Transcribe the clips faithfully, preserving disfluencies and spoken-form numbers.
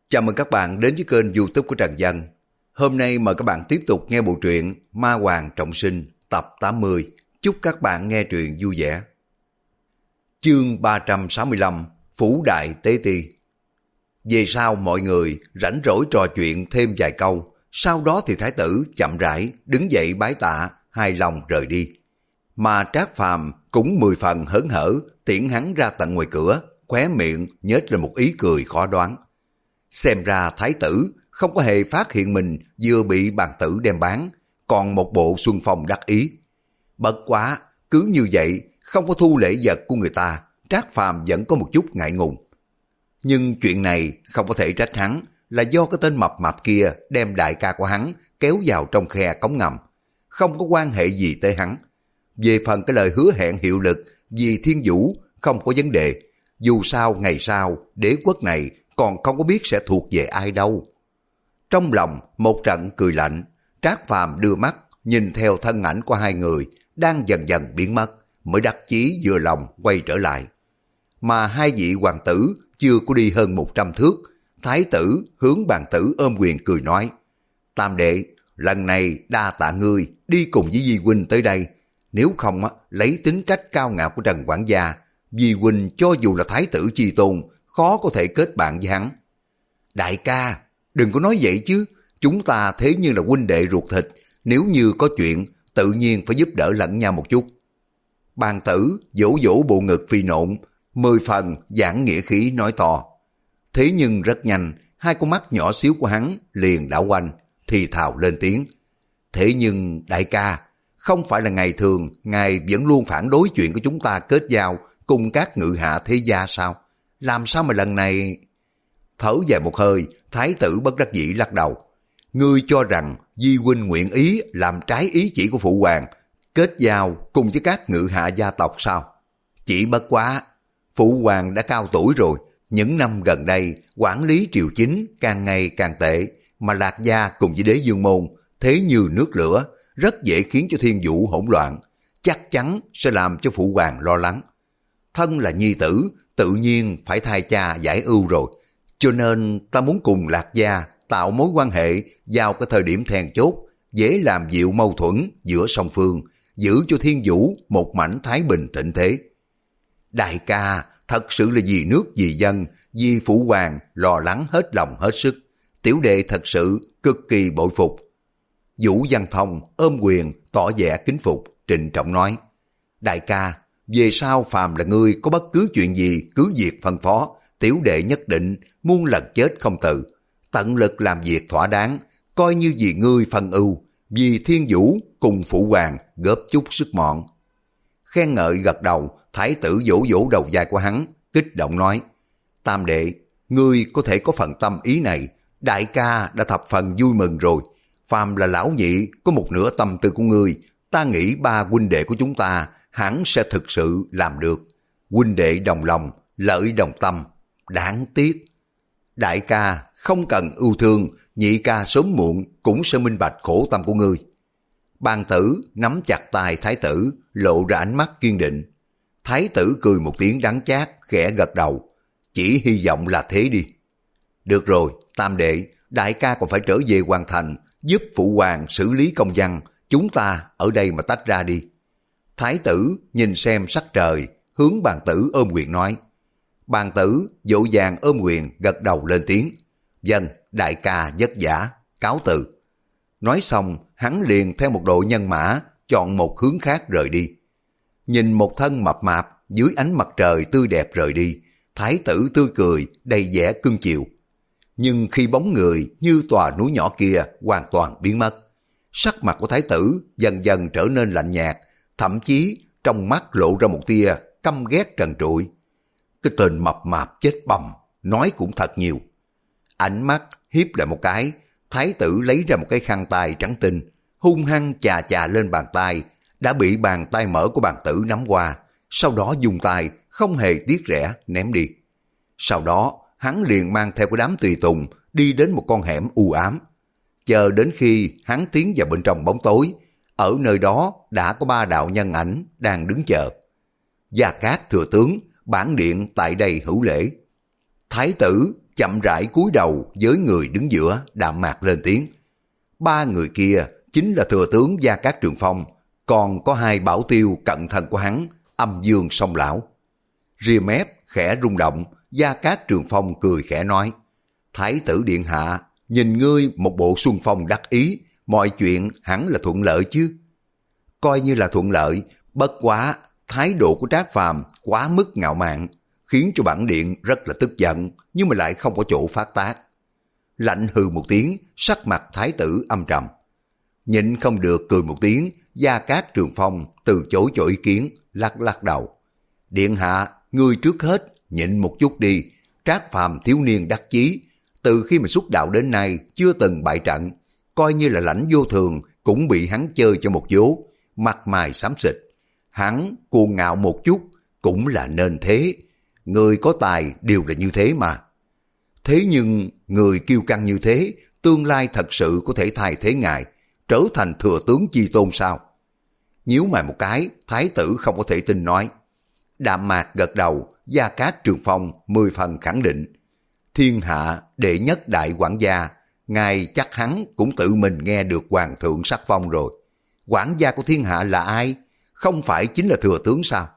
Chào mừng các bạn đến với kênh YouTube của Trần Dân. Hôm nay mời các bạn tiếp tục nghe bộ truyện Ma Hoàng Trọng Sinh tập tám mươi. Chúc các bạn nghe truyện vui vẻ. Chương ba trăm sáu mươi lăm, Phủ Đại Tế Ti. Về sau mọi người rảnh rỗi trò chuyện thêm vài câu, sau đó thì thái tử chậm rãi đứng dậy bái tạ, hài lòng rời đi. Mà Trác Phàm cũng mười phần hớn hở tiễn hắn ra tận ngoài cửa, khóe miệng nhếch lên một ý cười khó đoán. Xem ra thái tử không có hề phát hiện mình vừa bị bàn tử đem bán, còn một bộ xuân phong đắc ý. Bất quá, cứ như vậy, không có thu lễ vật của người ta, Trác Phàm vẫn có một chút ngại ngùng. Nhưng chuyện này không có thể trách hắn, là do cái tên mập mạp kia đem đại ca của hắn kéo vào trong khe cống ngầm. Không có quan hệ gì tới hắn. Về phần cái lời hứa hẹn hiệu lực vì Thiên Vũ không có vấn đề. Dù sao ngày sau đế quốc này còn không có biết sẽ thuộc về ai đâu. Trong lòng một trận cười lạnh, Trác Phàm đưa mắt nhìn theo thân ảnh của hai người đang dần dần biến mất, mới đắc chí vừa lòng quay trở lại. Mà hai vị hoàng tử chưa có đi hơn một trăm thước, thái tử hướng bàn tử ôm quyền cười nói: Tam đệ, lần này đa tạ ngươi đi cùng với Di huynh tới đây, nếu không á, lấy tính cách cao ngạo của Trần quản gia, Di huynh cho dù là thái tử chi tôn khó có thể kết bạn với hắn. Đại ca, đừng có nói vậy chứ, chúng ta thế nhưng là huynh đệ ruột thịt, nếu như có chuyện tự nhiên phải giúp đỡ lẫn nhau một chút. Bàn tử vỗ vỗ bộ ngực phi nộn, mười phần giảng nghĩa khí nói to. Thế nhưng rất nhanh, hai con mắt nhỏ xíu của hắn liền đảo quanh, thì thào lên tiếng. Thế nhưng đại ca, không phải là ngày thường ngài vẫn luôn phản đối chuyện của chúng ta kết giao cùng các ngự hạ thế gia sao? Làm sao mà lần này... Thở dài một hơi, thái tử bất đắc dĩ lắc đầu. Ngươi cho rằng Di huynh nguyện ý làm trái ý chỉ của phụ hoàng, kết giao cùng với các ngự hạ gia tộc sao? Chỉ bất quá, phụ hoàng đã cao tuổi rồi, những năm gần đây quản lý triều chính càng ngày càng tệ, mà Lạc gia cùng với Đế Dương môn thế như nước lửa, rất dễ khiến cho Thiên Vũ hỗn loạn, chắc chắn sẽ làm cho phụ hoàng lo lắng. Thân là nhi tử, tự nhiên phải thay cha giải ưu rồi, cho nên ta muốn cùng Lạc gia tạo mối quan hệ vào cái thời điểm then chốt, dễ làm dịu mâu thuẫn giữa song phương, giữ cho Thiên Vũ một mảnh thái bình thịnh thế. Đại ca, thật sự là vì nước vì dân, vì phụ hoàng lo lắng hết lòng hết sức, tiểu đệ thật sự cực kỳ bội phục. Vũ Văn Thông ôm quyền tỏ vẻ kính phục, trịnh trọng nói: Đại ca, về sau phàm là ngươi có bất cứ chuyện gì cứ việc phân phó, tiểu đệ nhất định muôn lần chết không từ, tận lực làm việc thỏa đáng, coi như vì ngươi phân ưu, vì Thiên Vũ cùng phụ hoàng góp chút sức mọn. Khen ngợi gật đầu, thái tử vỗ vỗ đầu vai của hắn, kích động nói: Tam đệ, ngươi có thể có phần tâm ý này, đại ca đã thập phần vui mừng rồi. Phàm là lão nhị có một nửa tâm tư của ngươi, ta nghĩ ba huynh đệ của chúng ta hẳn sẽ thực sự làm được. Huynh đệ đồng lòng, lợi đồng tâm, đáng tiếc. Đại ca không cần ưu thương, nhị ca sớm muộn cũng sẽ minh bạch khổ tâm của ngươi. Bàn tử nắm chặt tay thái tử, lộ ra ánh mắt kiên định. Thái tử cười một tiếng đắng chát, khẽ gật đầu. Chỉ hy vọng là thế đi. Được rồi, tam đệ, đại ca còn phải trở về hoàn thành, giúp phụ hoàng xử lý công văn, chúng ta ở đây mà tách ra đi. Thái tử nhìn xem sắc trời, hướng bàn tử ôm quyền nói. Bàn tử vội vàng ôm quyền gật đầu lên tiếng. Vâng, đại ca vất vả, cáo từ. Nói xong, hắn liền theo một đội nhân mã, chọn một hướng khác rời đi. Nhìn một thân mập mạp dưới ánh mặt trời tươi đẹp rời đi, thái tử tươi cười đầy vẻ cưng chiều. Nhưng khi bóng người như tòa núi nhỏ kia hoàn toàn biến mất, sắc mặt của thái tử dần dần trở nên lạnh nhạt, thậm chí trong mắt lộ ra một tia căm ghét trần trụi. Cái tên mập mạp chết bầm, nói cũng thật nhiều. Ánh mắt hiếp lại một cái, thái tử lấy ra một cái khăn tay trắng tinh, hung hăng chà chà lên bàn tay, đã bị bàn tay mở của bàn tử nắm qua, sau đó dùng tay không hề tiếc rẻ ném đi. Sau đó hắn liền mang theo cái đám tùy tùng đi đến một con hẻm u ám. Chờ đến khi hắn tiến vào bên trong bóng tối, ở nơi đó đã có ba đạo nhân ảnh đang đứng chờ. Gia Cát thừa tướng, bản điện tại đây hữu lễ. Thái tử chậm rãi cúi đầu với người đứng giữa, đạm mạc lên tiếng. Ba người kia chính là thừa tướng Gia Cát Trường Phong, còn có hai bảo tiêu cận thân của hắn, Âm Dương Song Lão. Ria mép khẽ rung động, Gia Cát Trường Phong cười khẽ nói, Thái tử điện hạ, nhìn ngươi một bộ xuân phong đắc ý, mọi chuyện hẳn là thuận lợi chứ. Coi như là thuận lợi, bất quá thái độ của Trác Phàm quá mức ngạo mạn, khiến cho bản điện rất là tức giận, nhưng mà lại không có chỗ phát tác. Lạnh hừ một tiếng, sắc mặt thái tử âm trầm. Nhịn không được cười một tiếng, Gia Cát Trường Phong từ chối cho ý kiến, lắc lắc đầu. Điện hạ, ngươi trước hết nhịn một chút đi. Trác Phàm thiếu niên đắc chí, từ khi mà xuất đạo đến nay chưa từng bại trận, coi như là lãnh vô thường cũng bị hắn chơi cho một vố, mặt mày xám xịt. Hắn cuồng ngạo một chút cũng là nên thế, người có tài đều là như thế mà. Thế nhưng người kiêu căng như thế, tương lai thật sự có thể thay thế ngài, trở thành thừa tướng chi tôn sao? Nhíu mày một cái, thái tử không có thể tin nói. Đạm mạc gật đầu, Gia Cát Trường Phong mười phần khẳng định. Thiên hạ đệ nhất đại quản gia, ngài chắc hắn cũng tự mình nghe được hoàng thượng sắc phong rồi. Quản gia của thiên hạ là ai? Không phải chính là thừa tướng sao?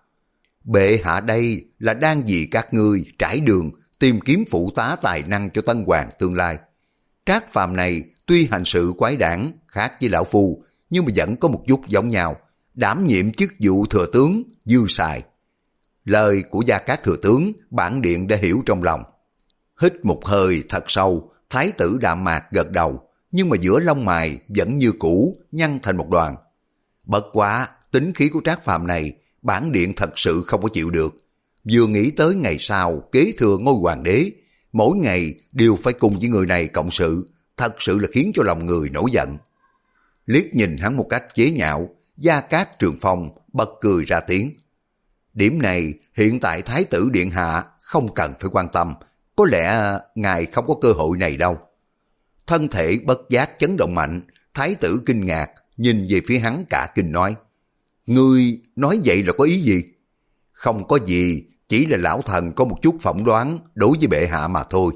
Bệ hạ đây là đang vì các ngươi trải đường tìm kiếm phụ tá tài năng cho tân hoàng tương lai. Trác Phàm này tuy hành sự quái đản khác với lão phu, nhưng mà vẫn có một chút giống nhau, đảm nhiệm chức vụ thừa tướng dư xài. Lời của Gia Cát thừa tướng bản điện đã hiểu trong lòng. Hít một hơi thật sâu, thái tử đạm mạc gật đầu, nhưng mà giữa lông mày vẫn như cũ nhăn thành một đoàn. Bất quá tính khí của Trác Phàm này bản điện thật sự không có chịu được. Vừa nghĩ tới ngày sau kế thừa ngôi hoàng đế, mỗi ngày đều phải cùng với người này cộng sự, thật sự là khiến cho lòng người nổi giận. Liếc nhìn hắn một cách chế nhạo, Gia Cát Trường Phong bật cười ra tiếng. Điểm này hiện tại thái tử điện hạ không cần phải quan tâm, có lẽ ngài không có cơ hội này đâu. Thân thể bất giác chấn động mạnh, thái tử kinh ngạc, nhìn về phía hắn cả kinh nói. Ngươi nói vậy là có ý gì? Không có gì, chỉ là lão thần có một chút phỏng đoán đối với bệ hạ mà thôi.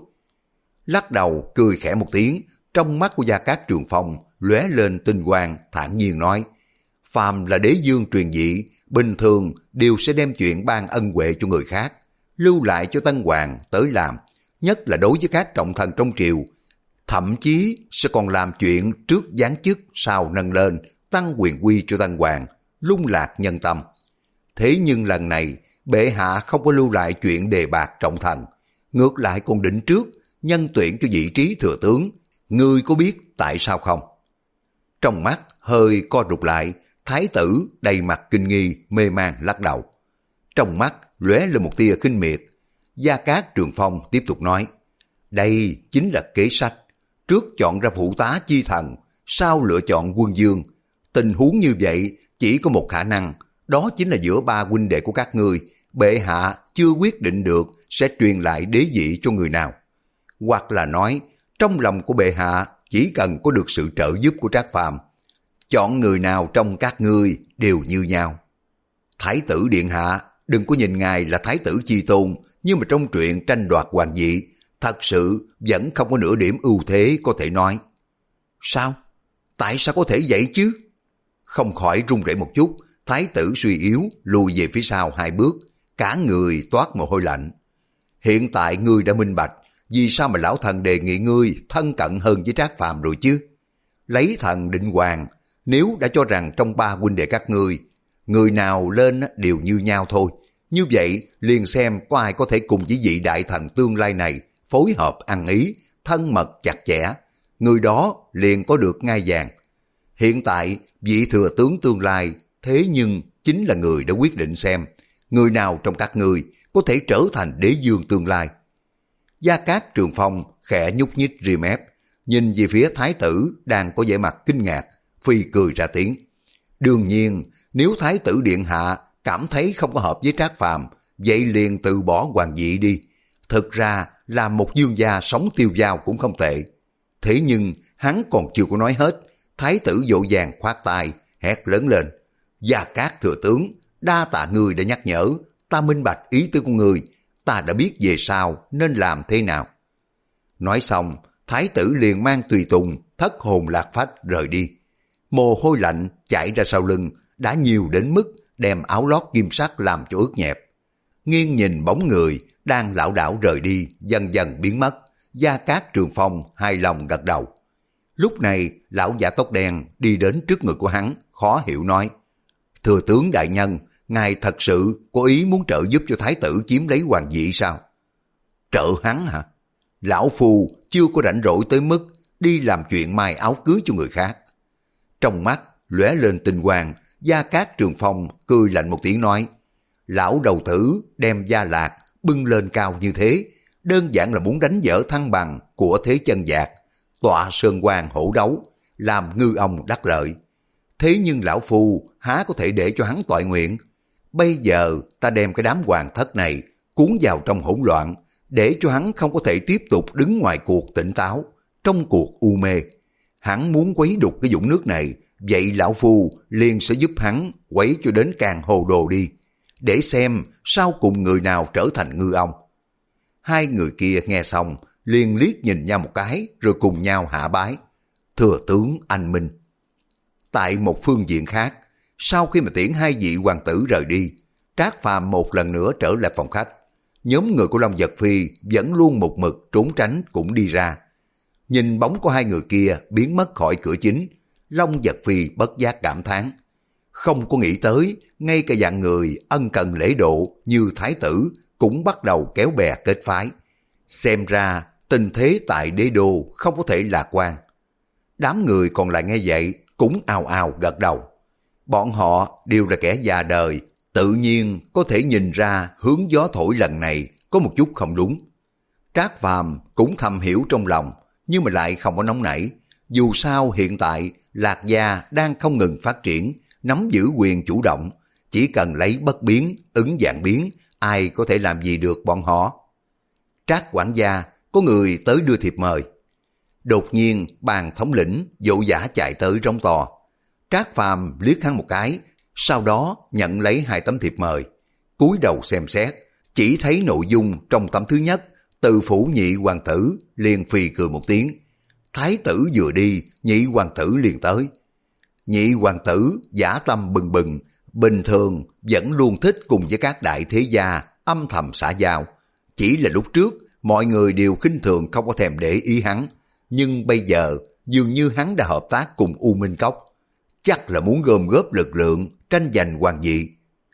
Lắc đầu cười khẽ một tiếng, trong mắt của Gia Cát Trường Phong lóe lên tinh quang, thản nhiên nói. Phàm là đế dương truyền dị, bình thường đều sẽ đem chuyện ban ân huệ cho người khác, lưu lại cho tân hoàng tới làm, nhất là đối với các trọng thần trong triều. Thậm chí sẽ còn làm chuyện trước giáng chức sau nâng lên, tăng quyền quy cho tân hoàng, lung lạc nhân tâm. Thế nhưng lần này, bệ hạ không có lưu lại chuyện đề bạc trọng thần, ngược lại còn định trước nhân tuyển cho vị trí thừa tướng. Ngươi có biết tại sao không? Trong mắt hơi co rụt lại, thái tử đầy mặt kinh nghi, mê man lắc đầu. Trong mắt lóe lên một tia khinh miệt. Gia Cát Trường Phong tiếp tục nói, đây chính là kế sách. Trước chọn ra phụ tá chi thần, sau lựa chọn quân dương. Tình huống như vậy chỉ có một khả năng, đó chính là giữa ba huynh đệ của các ngươi, bệ hạ chưa quyết định được sẽ truyền lại đế vị cho người nào. Hoặc là nói, trong lòng của bệ hạ chỉ cần có được sự trợ giúp của Trác Phàm, chọn người nào trong các ngươi đều như nhau. Thái tử điện hạ, đừng có nhìn ngài là thái tử chi tôn, nhưng mà trong truyện tranh đoạt hoàng vị, thật sự vẫn không có nửa điểm ưu thế có thể nói. Sao? Tại sao có thể vậy chứ? Không khỏi run rẩy một chút, thái tử suy yếu lùi về phía sau hai bước, cả người toát mồ hôi lạnh. Hiện tại ngươi đã minh bạch, vì sao mà lão thần đề nghị ngươi thân cận hơn với Trác Phàm rồi chứ? Lấy thần định hoàng, nếu đã cho rằng trong ba huynh đệ các ngươi, người nào lên đều như nhau thôi, như vậy liền xem có ai có thể cùng với vị đại thần tương lai này phối hợp ăn ý, thân mật chặt chẽ, người đó liền có được ngai vàng. Hiện tại vị thừa tướng tương lai thế nhưng chính là người đã quyết định xem người nào trong các ngươi có thể trở thành đế dương tương lai. Gia Cát Trường Phong khẽ nhúc nhích ria mép, nhìn về phía thái tử đang có vẻ mặt kinh ngạc, phi cười ra tiếng. Đương nhiên, nếu thái tử điện hạ cảm thấy không có hợp với Trác Phàm, vậy liền từ bỏ hoàng vị đi. Thực ra làm một dương gia sống tiêu dao cũng không tệ. Thế nhưng hắn còn chưa có nói hết, thái tử vội vàng khoát tay, hét lớn lên. Gia Cát thừa tướng, đa tạ người đã nhắc nhở, ta minh bạch ý tứ của người, ta đã biết về sau nên làm thế nào. Nói xong, thái tử liền mang tùy tùng thất hồn lạc phách rời đi. Mồ hôi lạnh chảy ra sau lưng đã nhiều đến mức đem áo lót kim sắt làm cho ướt nhẹp. Nghiêng nhìn bóng người đang lảo đảo rời đi dần dần biến mất, Gia Cát Trường Phong hài lòng gật đầu. Lúc này lão giả tóc đen đi đến trước người của hắn, khó hiểu nói: Thừa tướng đại nhân, ngài thật sự có ý muốn trợ giúp cho thái tử chiếm lấy hoàng vị sao? Trợ hắn hả? Lão phu chưa có rảnh rỗi tới mức đi làm chuyện mai áo cưới cho người khác. Trong mắt lóe lên tinh quang, Gia Cát Trường Phong cười lạnh một tiếng nói: Lão đầu tử đem Gia Lạc bưng lên cao như thế, đơn giản là muốn đánh vỡ thăng bằng của thế chân vạc, tọa sơn quan hổ đấu, làm ngư ông đắc lợi. Thế nhưng lão phu há có thể để cho hắn toại nguyện? Bây giờ ta đem cái đám hoàng thất này cuốn vào trong hỗn loạn, để cho hắn không có thể tiếp tục đứng ngoài cuộc tỉnh táo, trong cuộc u mê. Hắn muốn quấy đục cái vũng nước này, vậy lão phu liền sẽ giúp hắn quấy cho đến càng hồ đồ đi, để xem sau cùng người nào trở thành ngư ông. Hai người kia nghe xong liền liếc nhìn nhau một cái rồi cùng nhau hạ bái: Thừa tướng anh minh. Tại một phương diện khác, sau khi mà tiễn hai vị hoàng tử rời đi, Trác Phàm một lần nữa trở lại phòng khách. Nhóm người của Long Vật Phi vẫn luôn một mực trốn tránh cũng đi ra. Nhìn bóng của hai người kia biến mất khỏi cửa chính, Long Vật Phi bất giác cảm thán. Không có nghĩ tới, ngay cả dạng người ân cần lễ độ như thái tử cũng bắt đầu kéo bè kết phái. Xem ra tình thế tại đế đô không có thể lạc quan. Đám người còn lại nghe vậy cũng ào ào gật đầu. Bọn họ đều là kẻ già đời, tự nhiên có thể nhìn ra hướng gió thổi lần này có một chút không đúng. Trác Phàm cũng thầm hiểu trong lòng, nhưng mà lại không có nóng nảy. Dù sao hiện tại Lạc Gia đang không ngừng phát triển, nắm giữ quyền chủ động, chỉ cần lấy bất biến, ứng dạng biến, ai có thể làm gì được bọn họ. Trác quản gia, có người tới đưa thiệp mời. Đột nhiên bàn thống lĩnh vội vã chạy tới rống to. Trác Phàm liếc hắn một cái, sau đó nhận lấy hai tấm thiệp mời, cúi đầu xem xét, chỉ thấy nội dung trong tấm thứ nhất, từ phủ nhị hoàng tử, liền phì cười một tiếng. Thái tử vừa đi, nhị hoàng tử liền tới. Nhị hoàng tử dã tâm bừng bừng, bình thường vẫn luôn thích cùng với các đại thế gia âm thầm xã giao. Chỉ là lúc trước mọi người đều khinh thường không có thèm để ý hắn, nhưng bây giờ dường như hắn đã hợp tác cùng U Minh Cốc, chắc là muốn gom góp lực lượng tranh giành hoàng vị.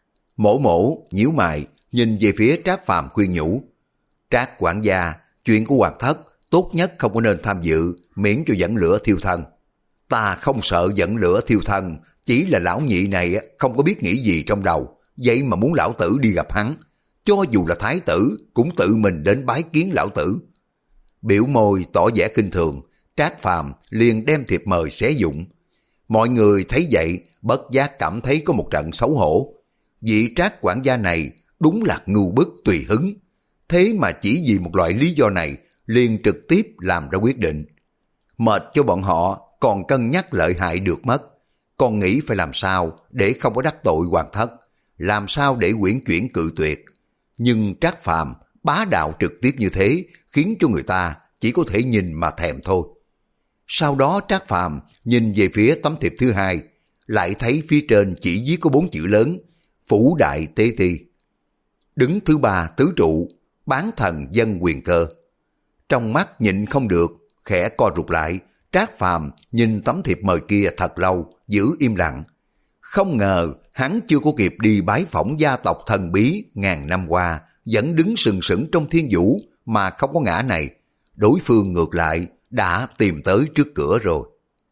Mổ mổ nhíu mày nhìn về phía Trác Phàm khuyên nhủ: Trác quản gia, chuyện của hoàng thất tốt nhất không có nên tham dự, miễn cho dẫn lửa thiêu thân. Ta không sợ dẫn lửa thiêu thân, chỉ là lão nhị này không có biết nghĩ gì trong đầu, vậy mà muốn lão tử đi gặp hắn. Cho dù là thái tử cũng tự mình đến bái kiến lão tử. Biểu môi tỏ vẻ kinh thường, Trác Phàm liền đem thiệp mời xé dụng. Mọi người thấy vậy bất giác cảm thấy có một trận xấu hổ. Vị Trác quản gia này đúng là ngu bức tùy hứng. Thế mà chỉ vì một loại lý do này liền trực tiếp làm ra quyết định. Mệt cho bọn họ còn cân nhắc lợi hại được mất. Còn nghĩ phải làm sao để không có đắc tội hoàng thất, làm sao để quyển chuyển cự tuyệt. Nhưng Trác Phàm bá đạo trực tiếp như thế khiến cho người ta chỉ có thể nhìn mà thèm thôi. Sau đó Trác Phàm nhìn về phía tấm thiệp thứ hai, lại thấy phía trên chỉ viết có bốn chữ lớn: Phủ Đại Tế Ti. Đứng thứ ba tứ trụ, bán thần dân quyền cơ. Trong mắt nhịn không được, khẽ co rụt lại. Trác Phàm nhìn tấm thiệp mời kia thật lâu, giữ im lặng. Không ngờ hắn chưa có kịp đi bái phỏng gia tộc thần bí ngàn năm qua, vẫn đứng sừng sững trong thiên vũ mà không có ngã này. Đối phương ngược lại đã tìm tới trước cửa rồi.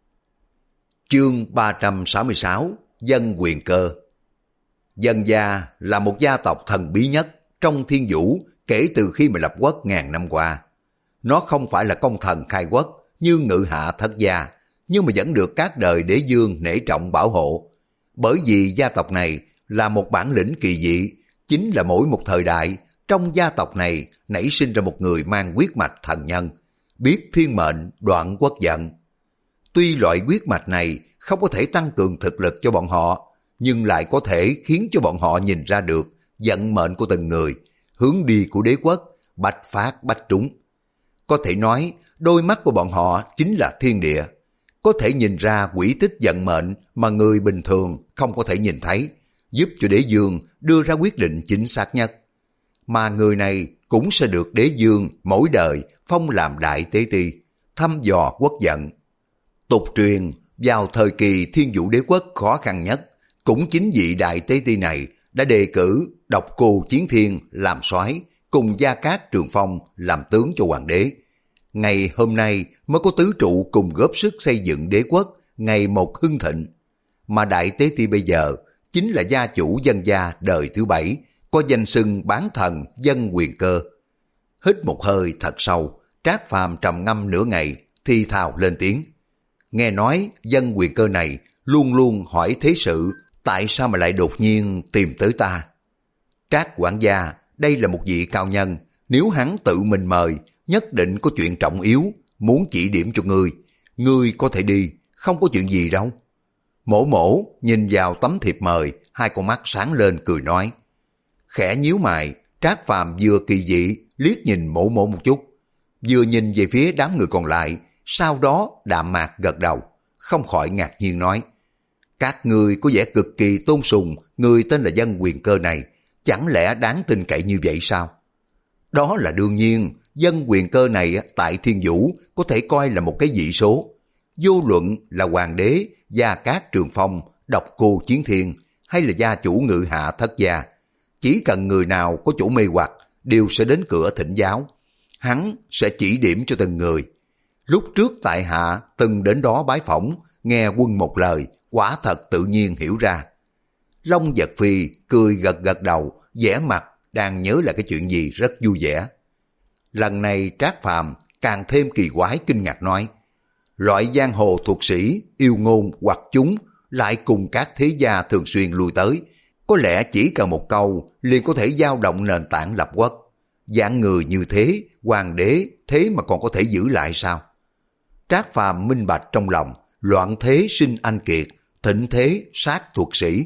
Chương ba trăm sáu mươi sáu, Dân Quyền Cơ. Dân gia là một gia tộc thần bí nhất trong thiên vũ kể từ khi mà lập quốc ngàn năm qua. Nó không phải là công thần khai quốc như Ngự Hạ Thất gia, nhưng mà vẫn được các đời đế vương nể trọng bảo hộ. Bởi vì gia tộc này là một bản lĩnh kỳ dị, chính là mỗi một thời đại trong gia tộc này nảy sinh ra một người mang huyết mạch thần nhân, biết thiên mệnh đoạn quốc vận. Tuy loại huyết mạch này không có thể tăng cường thực lực cho bọn họ, nhưng lại có thể khiến cho bọn họ nhìn ra được vận mệnh của từng người, hướng đi của đế quốc, bách phát bách trúng. Có thể nói, đôi mắt của bọn họ chính là thiên địa. Có thể nhìn ra quỹ tích vận mệnh mà người bình thường không có thể nhìn thấy, giúp cho đế dương đưa ra quyết định chính xác nhất. Mà người này cũng sẽ được đế dương mỗi đời phong làm đại tế ti, thăm dò quốc vận. Tục truyền, vào thời kỳ Thiên Vũ Đế Quốc khó khăn nhất, cũng chính vị đại tế ti này đã đề cử Độc Cô Chiến Thiên làm soái, cùng Gia Cát Trường Phong làm tướng cho hoàng đế. Ngày hôm nay mới có tứ trụ cùng góp sức xây dựng đế quốc ngày một hưng thịnh. Mà đại tế ti bây giờ chính là gia chủ Dân gia đời thứ bảy, có danh xưng bán thần Dân Quyền Cơ. Hít một hơi thật sâu, Trác Phàm trầm ngâm nửa ngày, thì thào lên tiếng. Nghe nói Dân Quyền Cơ này luôn luôn hỏi thế sự, tại sao mà lại đột nhiên tìm tới ta? Trác quản gia, đây là một vị cao nhân, nếu hắn tự mình mời, nhất định có chuyện trọng yếu, muốn chỉ điểm cho ngươi. Ngươi có thể đi, không có chuyện gì đâu. Mổ mổ nhìn vào tấm thiệp mời, hai con mắt sáng lên cười nói. Khẽ nhíu mày, Trác Phàm vừa kỳ dị liếc nhìn mổ mổ một chút, vừa nhìn về phía đám người còn lại, sau đó đạm mạc gật đầu, không khỏi ngạc nhiên nói. Các ngươi có vẻ cực kỳ tôn sùng người tên là Dân Quyền Cơ này, chẳng lẽ đáng tin cậy như vậy sao? Đó là đương nhiên, Dân Quyền Cơ này tại Thiên Vũ có thể coi là một cái dị số. Vô luận là hoàng đế, Gia Cát Trường Phong, Độc Cô Chiến Thiên hay là gia chủ Ngự Hạ Thất Gia, chỉ cần người nào có chỗ mê hoặc đều sẽ đến cửa thỉnh giáo. Hắn sẽ chỉ điểm cho từng người. Lúc trước tại hạ từng đến đó bái phỏng, nghe quân một lời, quả thật tự nhiên hiểu ra. Long Giật Phi cười gật gật đầu, vẻ mặt đang nhớ lại cái chuyện gì rất vui vẻ. Lần này Trác Phàm càng thêm kỳ quái kinh ngạc nói, loại giang hồ thuật sĩ, yêu ngôn hoặc chúng lại cùng các thế gia thường xuyên lui tới, có lẽ chỉ cần một câu liền có thể dao động nền tảng lập quốc. Dạng người như thế, hoàng đế thế mà còn có thể giữ lại sao? Trác Phàm minh bạch trong lòng, loạn thế sinh anh kiệt, thịnh thế sát thuật sĩ.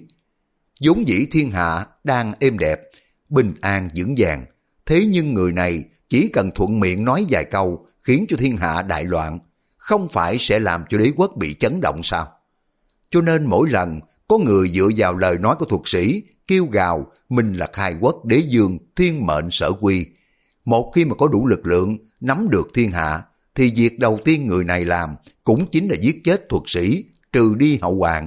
Vốn dĩ thiên hạ đang êm đẹp, bình an vững vàng, thế nhưng người này chỉ cần thuận miệng nói vài câu khiến cho thiên hạ đại loạn, không phải sẽ làm cho đế quốc bị chấn động sao? Cho nên mỗi lần có người dựa vào lời nói của thuật sĩ kêu gào mình là khai quốc đế dương thiên mệnh sở quy, một khi mà có đủ lực lượng nắm được thiên hạ thì việc đầu tiên người này làm cũng chính là giết chết thuật sĩ, trừ đi hậu hoạn.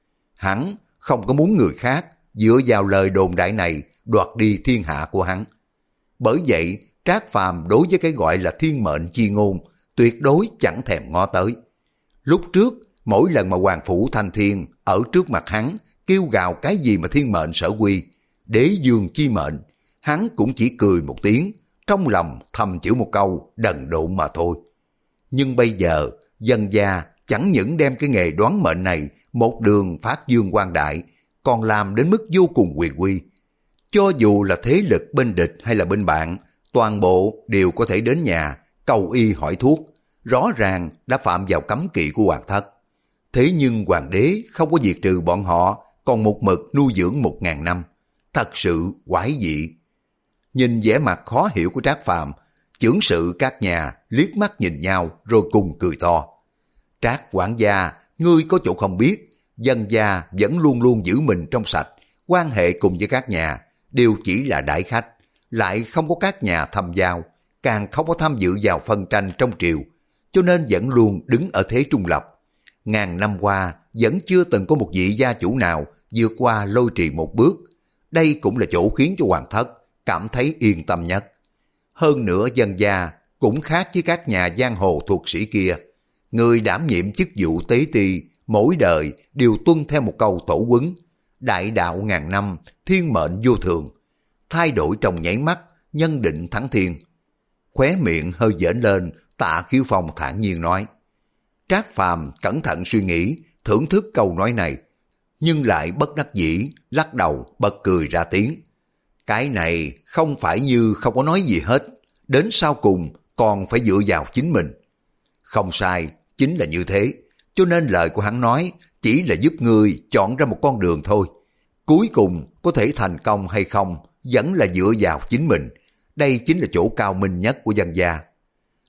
Hắn không có muốn người khác dựa vào lời đồn đại này đoạt đi thiên hạ của hắn. Bởi vậy Trác Phàm đối với cái gọi là thiên mệnh chi ngôn tuyệt đối chẳng thèm ngó tới. Lúc trước mỗi lần mà Hoàng Phủ Thanh Thiên ở trước mặt hắn kêu gào cái gì mà thiên mệnh sở quy, đế dương chi mệnh, hắn cũng chỉ cười một tiếng, trong lòng thầm chửi một câu đần độn mà thôi. Nhưng bây giờ Dân gia chẳng những đem cái nghề đoán mệnh này một đường phát dương quang đại, còn làm đến mức vô cùng quyền quy. Cho dù là thế lực bên địch hay là bên bạn, toàn bộ đều có thể đến nhà cầu y hỏi thuốc, rõ ràng đã phạm vào cấm kỵ của hoàng thất. Thế nhưng hoàng đế không có diệt trừ bọn họ, còn một mực nuôi dưỡng một ngàn năm. Thật sự quái dị. Nhìn vẻ mặt khó hiểu của Trác Phàm, chưởng sự các nhà liếc mắt nhìn nhau rồi cùng cười to. Trác quản gia, ngươi có chỗ không biết, Dân gia vẫn luôn luôn giữ mình trong sạch, quan hệ cùng với các nhà đều chỉ là đãi khách, lại không có các nhà thăm giao, càng không có tham dự vào phân tranh trong triều, cho nên vẫn luôn đứng ở thế trung lập. Ngàn năm qua vẫn chưa từng có một vị gia chủ nào vượt qua Lôi Trì một bước. Đây cũng là chỗ khiến cho hoàng thất cảm thấy yên tâm nhất. Hơn nữa Dân gia cũng khác với các nhà giang hồ thuật sĩ kia. Người đảm nhiệm chức vụ tế ti mỗi đời đều tuân theo một câu tổ huấn: đại đạo ngàn năm, thiên mệnh vô thường. Thay đổi trong nháy mắt, nhân định thắng thiên. Khóe miệng hơi dễn lên, Tạ Khiếu Phong thản nhiên nói. Trác Phàm cẩn thận suy nghĩ, thưởng thức câu nói này, nhưng lại bất đắc dĩ, lắc đầu bật cười ra tiếng. Cái này không phải như không có nói gì hết, đến sau cùng còn phải dựa vào chính mình. Không sai, chính là như thế, cho nên lời của hắn nói chỉ là giúp ngươi chọn ra một con đường thôi. Cuối cùng có thể thành công hay không vẫn là dựa vào chính mình. Đây chính là chỗ cao minh nhất của Dân gia.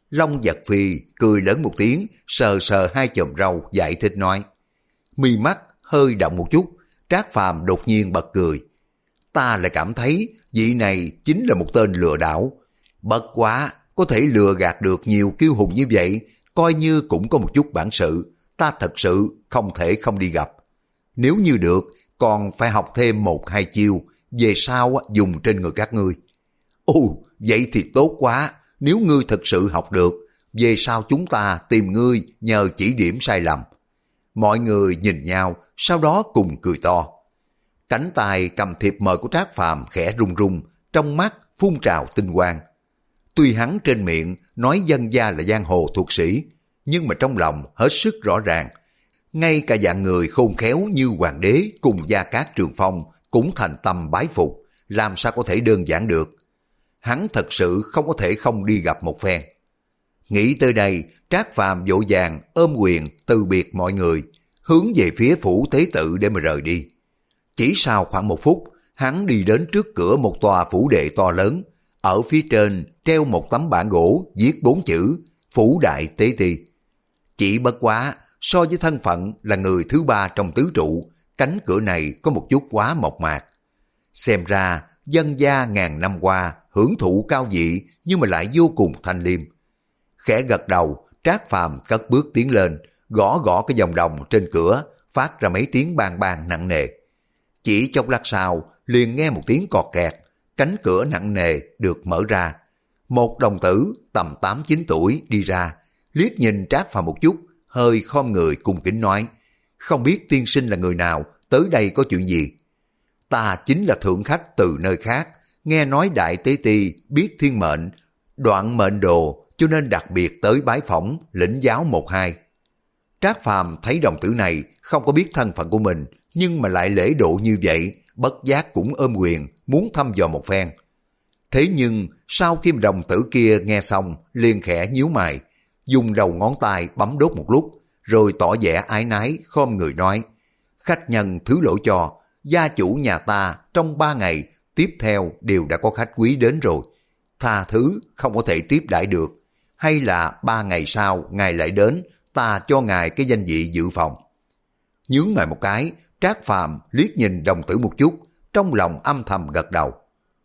Long Vật Phi cười lớn một tiếng, sờ sờ hai chòm râu giải thích nói. Mi mắt hơi động một chút, Trác Phàm đột nhiên bật cười. Ta lại cảm thấy vị này chính là một tên lừa đảo. Bất quá, có thể lừa gạt được nhiều kiêu hùng như vậy, coi như cũng có một chút bản sự, ta thật sự không thể không đi gặp. Nếu như được, còn phải học thêm một hai chiêu, về sau dùng trên người các ngươi. Ồ, vậy thì tốt quá, nếu ngươi thật sự học được, về sau chúng ta tìm ngươi nhờ chỉ điểm sai lầm. Mọi người nhìn nhau, sau đó cùng cười to. Cánh tay cầm thiệp mời của Trác Phàm khẽ rung rung, trong mắt phun trào tinh quang. Tuy hắn trên miệng nói dân gia là giang hồ thuật sĩ, nhưng mà trong lòng hết sức rõ ràng. Ngay cả dạng người khôn khéo như hoàng đế cùng Gia Cát Trường Phong cũng thành tâm bái phục, làm sao có thể đơn giản được. Hắn thật sự không có thể không đi gặp một phen. Nghĩ tới đây, Trác Phàm vội vàng ôm quyền từ biệt mọi người, hướng về phía phủ tế tự để mà rời đi. Chỉ sau khoảng một phút, hắn đi đến trước cửa một tòa phủ đệ to lớn. Ở phía trên treo một tấm bảng gỗ viết bốn chữ Phủ Đại Tế Ti. Chỉ bất quá, so với thân phận là người thứ ba trong tứ trụ, cánh cửa này có một chút quá mộc mạc. Xem ra, dân gia ngàn năm qua hưởng thụ cao vị nhưng mà lại vô cùng thanh liêm. Khẽ gật đầu, Trác Phàm cất bước tiến lên, gõ gõ cái vòng đồng trên cửa, phát ra mấy tiếng bang bang nặng nề. Chỉ chốc lát sau, liền nghe một tiếng cọt kẹt, cánh cửa nặng nề được mở ra. Một đồng tử tầm tám chín tuổi đi ra, liếc nhìn Trác Phàm một chút, hơi khom người cung kính nói, không biết tiên sinh là người nào, tới đây có chuyện gì? Ta chính là thượng khách từ nơi khác, nghe nói Đại Tế Ti biết thiên mệnh, đoạn mệnh đồ, cho nên đặc biệt tới bái phỏng, lĩnh giáo một hai. Trác Phàm thấy đồng tử này không có biết thân phận của mình, nhưng mà lại lễ độ như vậy, bất giác cũng ôm quyền, muốn thăm dò một phen. Thế nhưng, sau khi đồng tử kia nghe xong, liền khẽ nhíu mày, dùng đầu ngón tay bấm đốt một lúc, rồi tỏ vẻ ái nái, khom người nói, khách nhân thứ lỗi cho, gia chủ nhà ta trong ba ngày tiếp theo đều đã có khách quý đến rồi. Tha thứ không có thể tiếp đãi được, hay là ba ngày sau ngài lại đến, ta cho ngài cái danh vị dự phòng. Nhướng mày một cái, Trác Phàm liếc nhìn đồng tử một chút, trong lòng âm thầm gật đầu.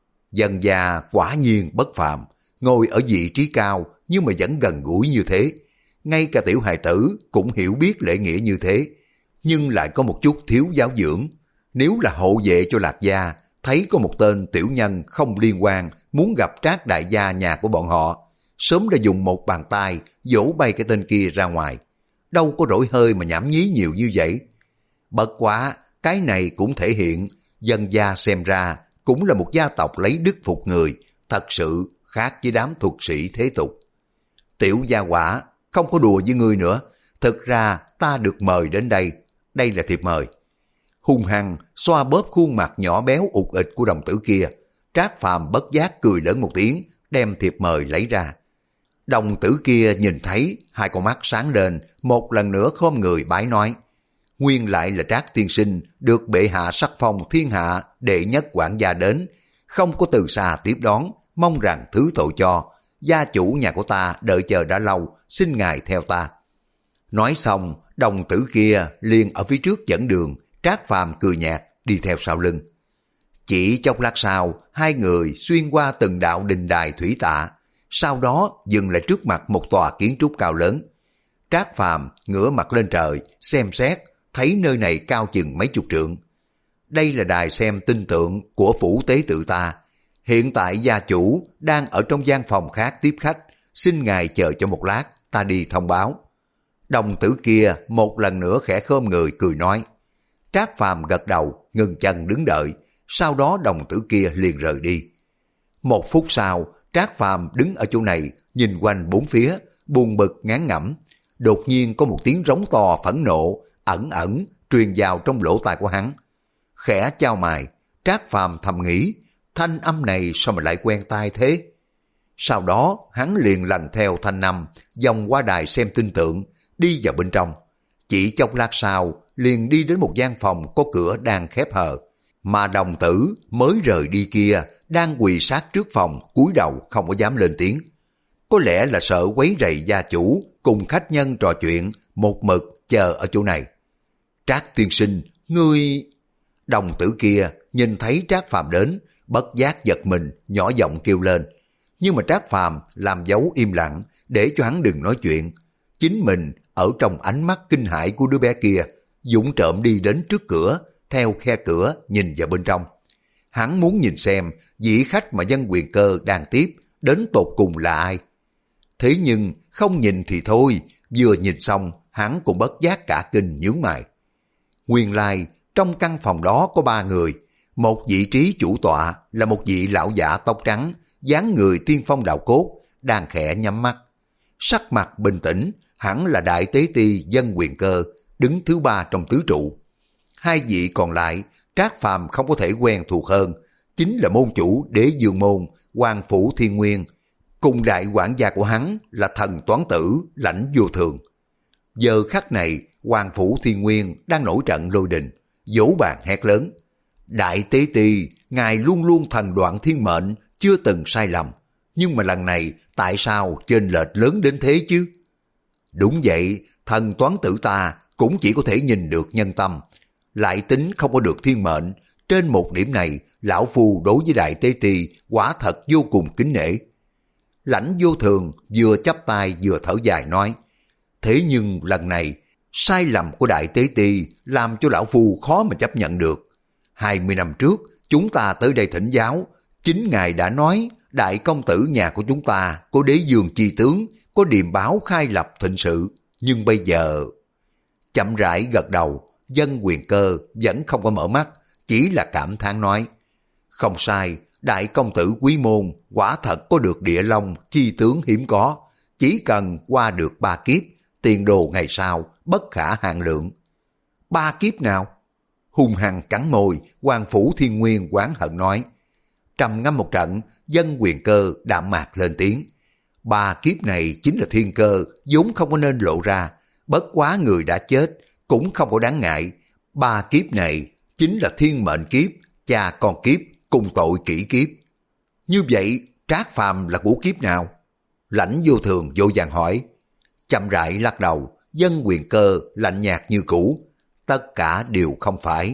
Dân gia quả nhiên bất phàm, ngồi ở vị trí cao nhưng mà vẫn gần gũi như thế. Ngay cả tiểu hài tử cũng hiểu biết lễ nghĩa như thế, nhưng lại có một chút thiếu giáo dưỡng. Nếu là hộ vệ cho Lạc gia, thấy có một tên tiểu nhân không liên quan muốn gặp Trác đại gia nhà của bọn họ, sớm đã dùng một bàn tay vỗ bay cái tên kia ra ngoài. Đâu có rỗi hơi mà nhảm nhí nhiều như vậy. Bất quá, cái này cũng thể hiện dân gia xem ra cũng là một gia tộc lấy đức phục người, thật sự khác với đám thuật sĩ thế tục. Tiểu gia quả, không có đùa với ngươi nữa, thực ra ta được mời đến đây, đây là thiệp mời. Hung hăng xoa bóp khuôn mặt nhỏ béo ụt ịch của đồng tử kia, Trác Phàm bất giác cười lớn một tiếng, đem thiệp mời lấy ra. Đồng tử kia nhìn thấy, hai con mắt sáng lên, một lần nữa khom người bái nói, nguyên lại là Trác tiên sinh được bệ hạ sắc phong thiên hạ đệ nhất quản gia đến, không có từ xa tiếp đón, mong rằng thứ tội cho, gia chủ nhà của ta đợi chờ đã lâu, xin ngài theo ta. Nói xong, đồng tử kia liền ở phía trước dẫn đường, Trác Phàm cười nhạt đi theo sau lưng. Chỉ chốc lát sau, hai người xuyên qua từng đạo đình đài thủy tạ, sau đó dừng lại trước mặt một tòa kiến trúc cao lớn. Trác Phàm ngửa mặt lên trời, xem xét, thấy nơi này cao chừng mấy chục trượng. Đây là đài xem tinh tượng của phủ tế tự ta. Hiện tại gia chủ đang ở trong gian phòng khác tiếp khách, xin ngài chờ cho một lát, ta đi thông báo. Đồng tử kia một lần nữa khẽ khom người cười nói. Trác Phàm gật đầu, ngừng chân đứng đợi, sau đó đồng tử kia liền rời đi. Một phút sau, Trác Phàm đứng ở chỗ này, nhìn quanh bốn phía, buồn bực ngán ngẩm. Đột nhiên có một tiếng rống to phẫn nộ, ẩn ẩn truyền vào trong lỗ tai của hắn. Khẽ chau mày, Trác Phàm thầm nghĩ, thanh âm này sao mà lại quen tai thế? Sau đó hắn liền lần theo thanh âm, vòng qua đài xem tinh tượng, đi vào bên trong. Chỉ chốc lát sau, liền đi đến một gian phòng có cửa đang khép hờ, mà đồng tử mới rời đi kia đang quỳ sát trước phòng, cúi đầu không có dám lên tiếng. có lẽ là sợ quấy rầy gia chủ cùng khách nhân trò chuyện, một mực chờ ở chỗ này. Trác tiên sinh, ngươi... Đồng tử kia nhìn thấy Trác Phàm đến, bất giác giật mình, nhỏ giọng kêu lên. Nhưng mà Trác Phàm làm dấu im lặng, để cho hắn đừng nói chuyện. Chính mình ở trong ánh mắt kinh hãi của đứa bé kia, dũng trộm đi đến trước cửa, theo khe cửa nhìn vào bên trong. Hắn muốn nhìn xem vị khách mà Dân Quyền Cơ đang tiếp đến tột cùng là ai. Thế nhưng không nhìn thì thôi, vừa nhìn xong hắn cũng bất giác cả kinh nhướng mày. Nguyên lai trong căn phòng đó có ba người, một vị trí chủ tọa là một vị lão giả tóc trắng, dáng người tiên phong đạo cốt, đang khẽ nhắm mắt. Sắc mặt bình tĩnh, hẳn là Đại Tế Ti Dân Quyền Cơ, đứng thứ ba trong tứ trụ. Hai vị còn lại, Trác Phàm không có thể quen thuộc hơn, chính là môn chủ Đế Dương Môn, Hoàng Phủ Thiên Nguyên, cùng đại quản gia của hắn là thần toán tử Lãnh Vô Thường. Giờ khắc này, Hoàng Phủ Thiên Nguyên đang nổi trận lôi đình, vỗ bàn hét lớn. Đại Tế Ti, ngài luôn luôn thần đoạn thiên mệnh, chưa từng sai lầm. Nhưng mà lần này, tại sao chênh lệch lớn đến thế chứ? Đúng vậy, thần toán tử ta cũng chỉ có thể nhìn được nhân tâm, lại tính không có được thiên mệnh. Trên một điểm này, lão phu đối với Đại Tế Ti quả thật vô cùng kính nể. Lãnh Vô Thường vừa chắp tay vừa thở dài nói, thế nhưng lần này, sai lầm của Đại Tế Ti làm cho lão phu khó mà chấp nhận được. Hai mươi năm trước, chúng ta tới đây thỉnh giáo, chính ngài đã nói đại công tử nhà của chúng ta có đế dương chi tướng, có điềm báo khai lập thịnh sự. Nhưng bây giờ... Chậm rãi gật đầu, Dân Quyền Cơ vẫn không có mở mắt, chỉ là cảm thán nói, không sai, đại công tử Quý Môn quả thật có được địa long chi tướng hiếm có, chỉ cần qua được ba kiếp, tiền đồ ngày sau bất khả hạn lượng. Ba kiếp nào? Hung hăng cắn môi, Hoàng Phủ Thiên Nguyên oán hận nói. Trầm ngâm một trận, Dân Quyền Cơ đạm mạc lên tiếng. Ba kiếp này chính là thiên cơ, vốn không có nên lộ ra, bất quá người đã chết cũng không có đáng ngại. Ba kiếp này chính là thiên mệnh kiếp, cha con kiếp, cùng tội kỷ kiếp. Như vậy, Trác Phàm là của kiếp nào? Lãnh Vô Thường vô vàng hỏi. Chậm rãi lắc đầu, Dân Quyền Cơ lạnh nhạt như cũ. Tất cả đều không phải.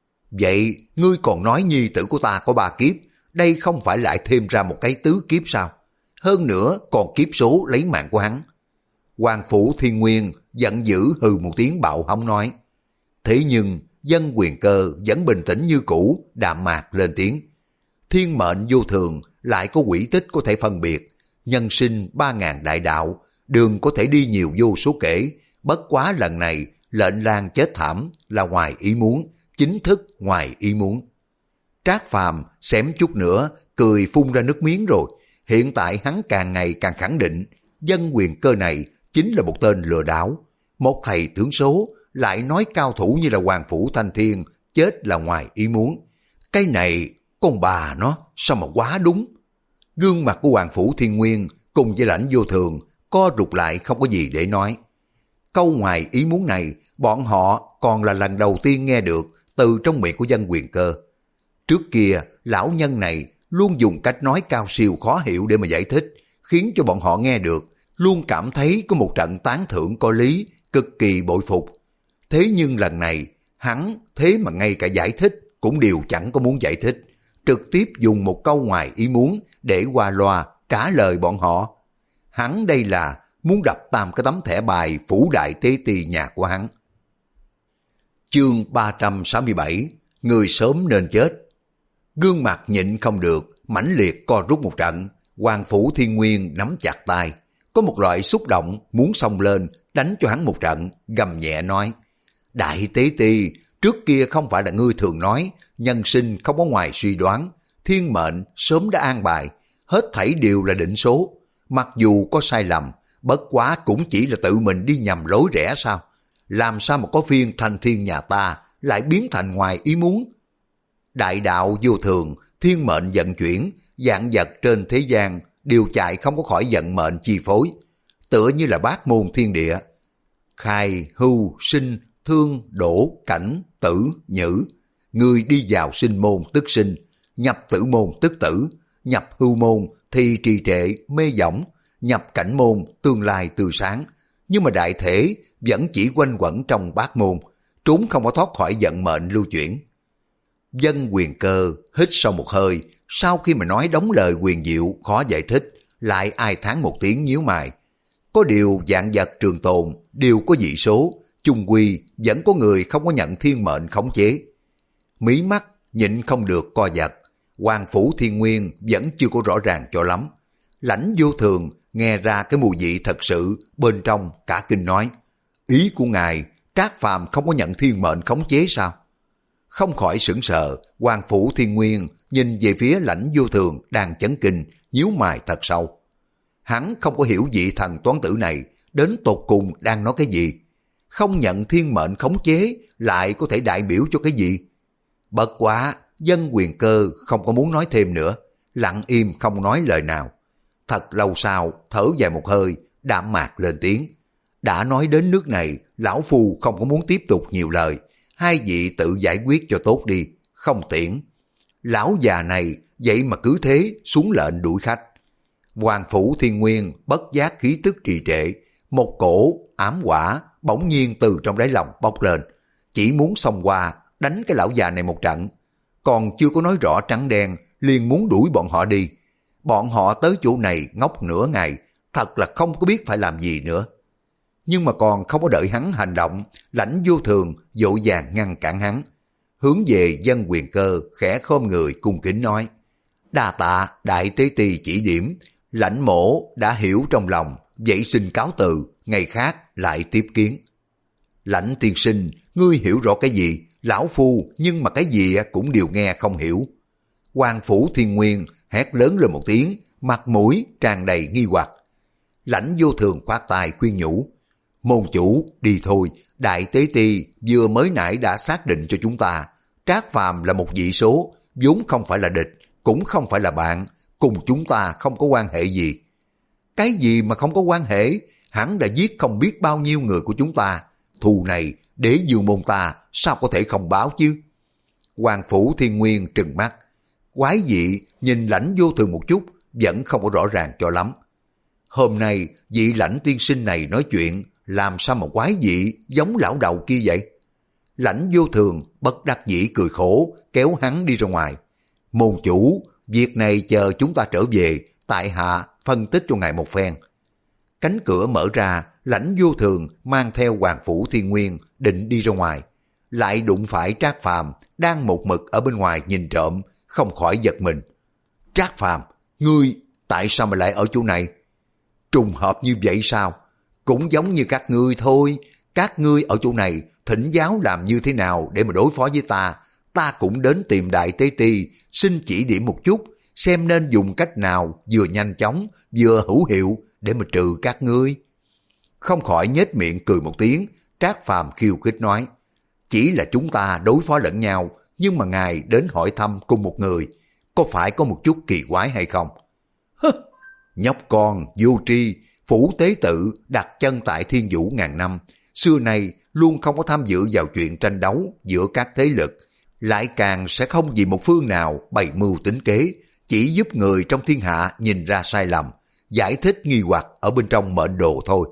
Vậy, ngươi còn nói nhi tử của ta có ba kiếp, đây không phải lại thêm ra một cái tứ kiếp sao? Hơn nữa còn kiếp số lấy mạng của hắn. Hoàng Phủ Thiên Nguyên giận dữ hừ một tiếng bạo hống nói. Thế nhưng Dân Quyền Cơ vẫn bình tĩnh như cũ, đạm mạc lên tiếng. Thiên mệnh vô thường, lại có quỷ tích có thể phân biệt. Nhân sinh ba ngàn đại đạo, đường có thể đi nhiều vô số kể. Bất quá lần này, lệnh lang chết thảm là ngoài ý muốn, chính thức ngoài ý muốn. Trác Phàm xém chút nữa, cười phun ra nước miếng rồi. Hiện tại hắn càng ngày càng khẳng định, Dân Quyền Cơ này chính là một tên lừa đảo. Một thầy tướng số, lại nói cao thủ như là Hoàng Phủ Thanh Thiên, chết là ngoài ý muốn. Cái này, con bà nó, sao mà quá đúng. Gương mặt của Hoàng Phủ Thiên Nguyên cùng với Lãnh Vô Thường, co rụt lại không có gì để nói. Câu ngoài ý muốn này, bọn họ còn là lần đầu tiên nghe được từ trong miệng của Dân Quyền Cơ. Trước kia, lão nhân này luôn dùng cách nói cao siêu khó hiểu để mà giải thích, khiến cho bọn họ nghe được, luôn cảm thấy có một trận tán thưởng có lý, cực kỳ bội phục. Thế nhưng lần này, hắn thế mà ngay cả giải thích cũng đều chẳng có muốn giải thích, trực tiếp dùng một câu ngoài ý muốn để qua loa trả lời bọn họ. Hắn đây là muốn đập tam cái tấm thẻ bài phủ Đại Tế Ti nhà của hắn. Chương ba trăm sáu mươi bảy, người sớm nên chết. Gương mặt nhịn không được, mãnh liệt co rút một trận. Hoàng Phủ Thiên Nguyên nắm chặt tay, có một loại xúc động muốn xông lên đánh cho hắn một trận, gầm nhẹ nói: Đại Tế Ti, trước kia không phải là ngươi thường nói nhân sinh không có ngoài suy đoán, thiên mệnh sớm đã an bài, hết thảy đều là định số. Mặc dù có sai lầm, bất quá cũng chỉ là tự mình đi nhầm lối rẽ sao? Làm sao mà có phiên Thanh Thiên nhà ta lại biến thành ngoài ý muốn? Đại đạo vô thường, thiên mệnh vận chuyển, vạn vật trên thế gian đều chạy không có khỏi vận mệnh chi phối, tựa như là bát môn thiên địa. Khai, hưu, sinh, thương, đổ, cảnh, tử, nhữ. Người đi vào sinh môn tức sinh, nhập tử môn tức tử, nhập hưu môn thì trì trệ, mê võng, nhập cảnh môn tương lai tươi sáng, nhưng mà đại thể vẫn chỉ quanh quẩn trong bát môn, trốn không có thoát khỏi vận mệnh lưu chuyển. Dân Quyền Cơ hít sâu một hơi, sau khi mà nói đống lời quyền diệu khó giải thích, lại ai thán một tiếng nhíu mày. Có điều vạn vật trường tồn đều có dị số, chung quy vẫn có người không có nhận thiên mệnh khống chế. Mí mắt nhịn không được co giật, Hoàng Phủ Thiên Nguyên vẫn chưa có rõ ràng cho lắm. Lãnh Vô Thường nghe ra cái mùi vị thật sự bên trong, cả kinh nói: ý của ngài, Trác Phàm không có nhận thiên mệnh khống chế sao? Không khỏi sững sờ, Hoàng Phủ Thiên Nguyên nhìn về phía Lãnh Vô Thường đang chấn kinh, nhíu mày thật sâu. Hắn không có hiểu vị thần toán tử này đến tột cùng đang nói cái gì. Không nhận thiên mệnh khống chế lại có thể đại biểu cho cái gì? Bất quá, Dân Quyền Cơ không có muốn nói thêm nữa, lặng im không nói lời nào. Thật lâu sau, thở dài một hơi, đạm mạc lên tiếng: đã nói đến nước này, lão phu không có muốn tiếp tục nhiều lời, hai vị tự giải quyết cho tốt đi, không tiễn. Lão già này vậy mà cứ thế xuống lệnh đuổi khách. Hoàng Phủ Thiên Nguyên bất giác khí tức trì trệ, một cổ ám hỏa bỗng nhiên từ trong đáy lòng bốc lên, chỉ muốn xông qua đánh cái lão già này một trận. Còn chưa có nói rõ trắng đen, liền muốn đuổi bọn họ đi. Bọn họ tới chỗ này ngốc nửa ngày, thật là không có biết phải làm gì nữa. Nhưng mà còn không có đợi hắn hành động, Lãnh Vô Thường vội vàng ngăn cản hắn, hướng về Dân Quyền Cơ khẽ khom người cung kính nói: đa tạ đại tế ti chỉ điểm, Lãnh mổ đã hiểu trong lòng, vậy xin cáo từ, ngày khác lại tiếp kiến. Lãnh tiên sinh, ngươi hiểu rõ cái gì? Lão phu nhưng mà cái gì cũng đều nghe không hiểu. Hoàng Phủ Thiên Nguyên hét lớn lên một tiếng, mặt mũi tràn đầy nghi hoặc. Lãnh Vô Thường khoát tay khuyên nhủ: môn chủ đi thôi, đại tế ti vừa mới nãy đã xác định cho chúng ta, Trác Phàm là một vị số, vốn không phải là địch, cũng không phải là bạn, cùng chúng ta không có quan hệ gì. Cái gì mà không có quan hệ? Hắn đã giết không biết bao nhiêu người của chúng ta, thù này Đế Dương môn ta sao có thể không báo chứ? Hoàng Phủ Thiên Nguyên trừng mắt, quái dị nhìn Lãnh Vô Thường một chút, vẫn không có rõ ràng cho lắm. Hôm nay vị Lãnh tiên sinh này nói chuyện làm sao mà quái dị giống lão đầu kia vậy? Lãnh Vô Thường bất đắc dĩ cười khổ, kéo hắn đi ra ngoài. Môn chủ, việc này chờ chúng ta trở về, tại hạ phân tích cho ngài một phen. Cánh cửa mở ra, Lãnh Vô Thường mang theo Hoàng Phủ Thiên Nguyên định đi ra ngoài, lại đụng phải Trác Phàm đang một mực ở bên ngoài nhìn trộm, không khỏi giật mình. Trác Phàm, ngươi tại sao mà lại ở chỗ này? Trùng hợp như vậy sao? Cũng giống như các ngươi thôi, các ngươi ở chỗ này thỉnh giáo làm như thế nào để mà đối phó với ta, ta cũng đến tìm đại tế ti xin chỉ điểm một chút, xem nên dùng cách nào vừa nhanh chóng vừa hữu hiệu để mà trừ các ngươi. Không khỏi nhếch miệng cười một tiếng, Trác Phàm khiêu khích nói: chỉ là chúng ta đối phó lẫn nhau, nhưng mà ngài đến hỏi thăm cùng một người, có phải có một chút kỳ quái hay không? Hứ, nhóc con vô tri, phủ tế tự đặt chân tại thiên vũ ngàn năm, xưa nay luôn không có tham dự vào chuyện tranh đấu giữa các thế lực, lại càng sẽ không vì một phương nào bày mưu tính kế, chỉ giúp người trong thiên hạ nhìn ra sai lầm, giải thích nghi hoặc ở bên trong mệnh đồ thôi.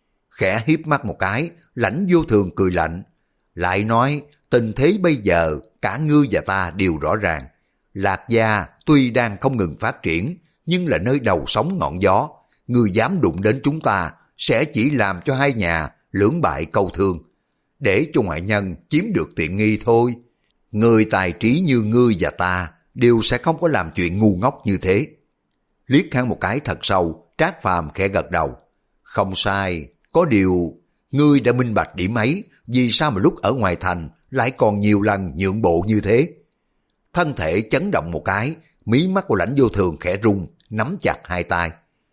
Khẽ hiếp mắt một cái, Lãnh Vô Thường cười lạnh, lại nói: tình thế bây giờ cả ngươi và ta đều rõ ràng, Lạc Gia tuy đang không ngừng phát triển, nhưng là nơi đầu sóng ngọn gió, ngươi dám đụng đến chúng ta sẽ chỉ làm cho hai nhà lưỡng bại câu thương, để cho ngoại nhân chiếm được tiện nghi thôi. Người tài trí như ngươi và ta đều sẽ không có làm chuyện ngu ngốc như thế. Liếc hắn một cái thật sâu, Trác Phàm khẽ gật đầu. Không sai, có điều ngươi đã minh bạch điểm ấy, vì sao mà lúc ở ngoài thành lại còn nhiều lần nhượng bộ như thế? Thân thể chấn động một cái, mí mắt của Lãnh Vô Thường khẽ rung, nắm chặt hai tay.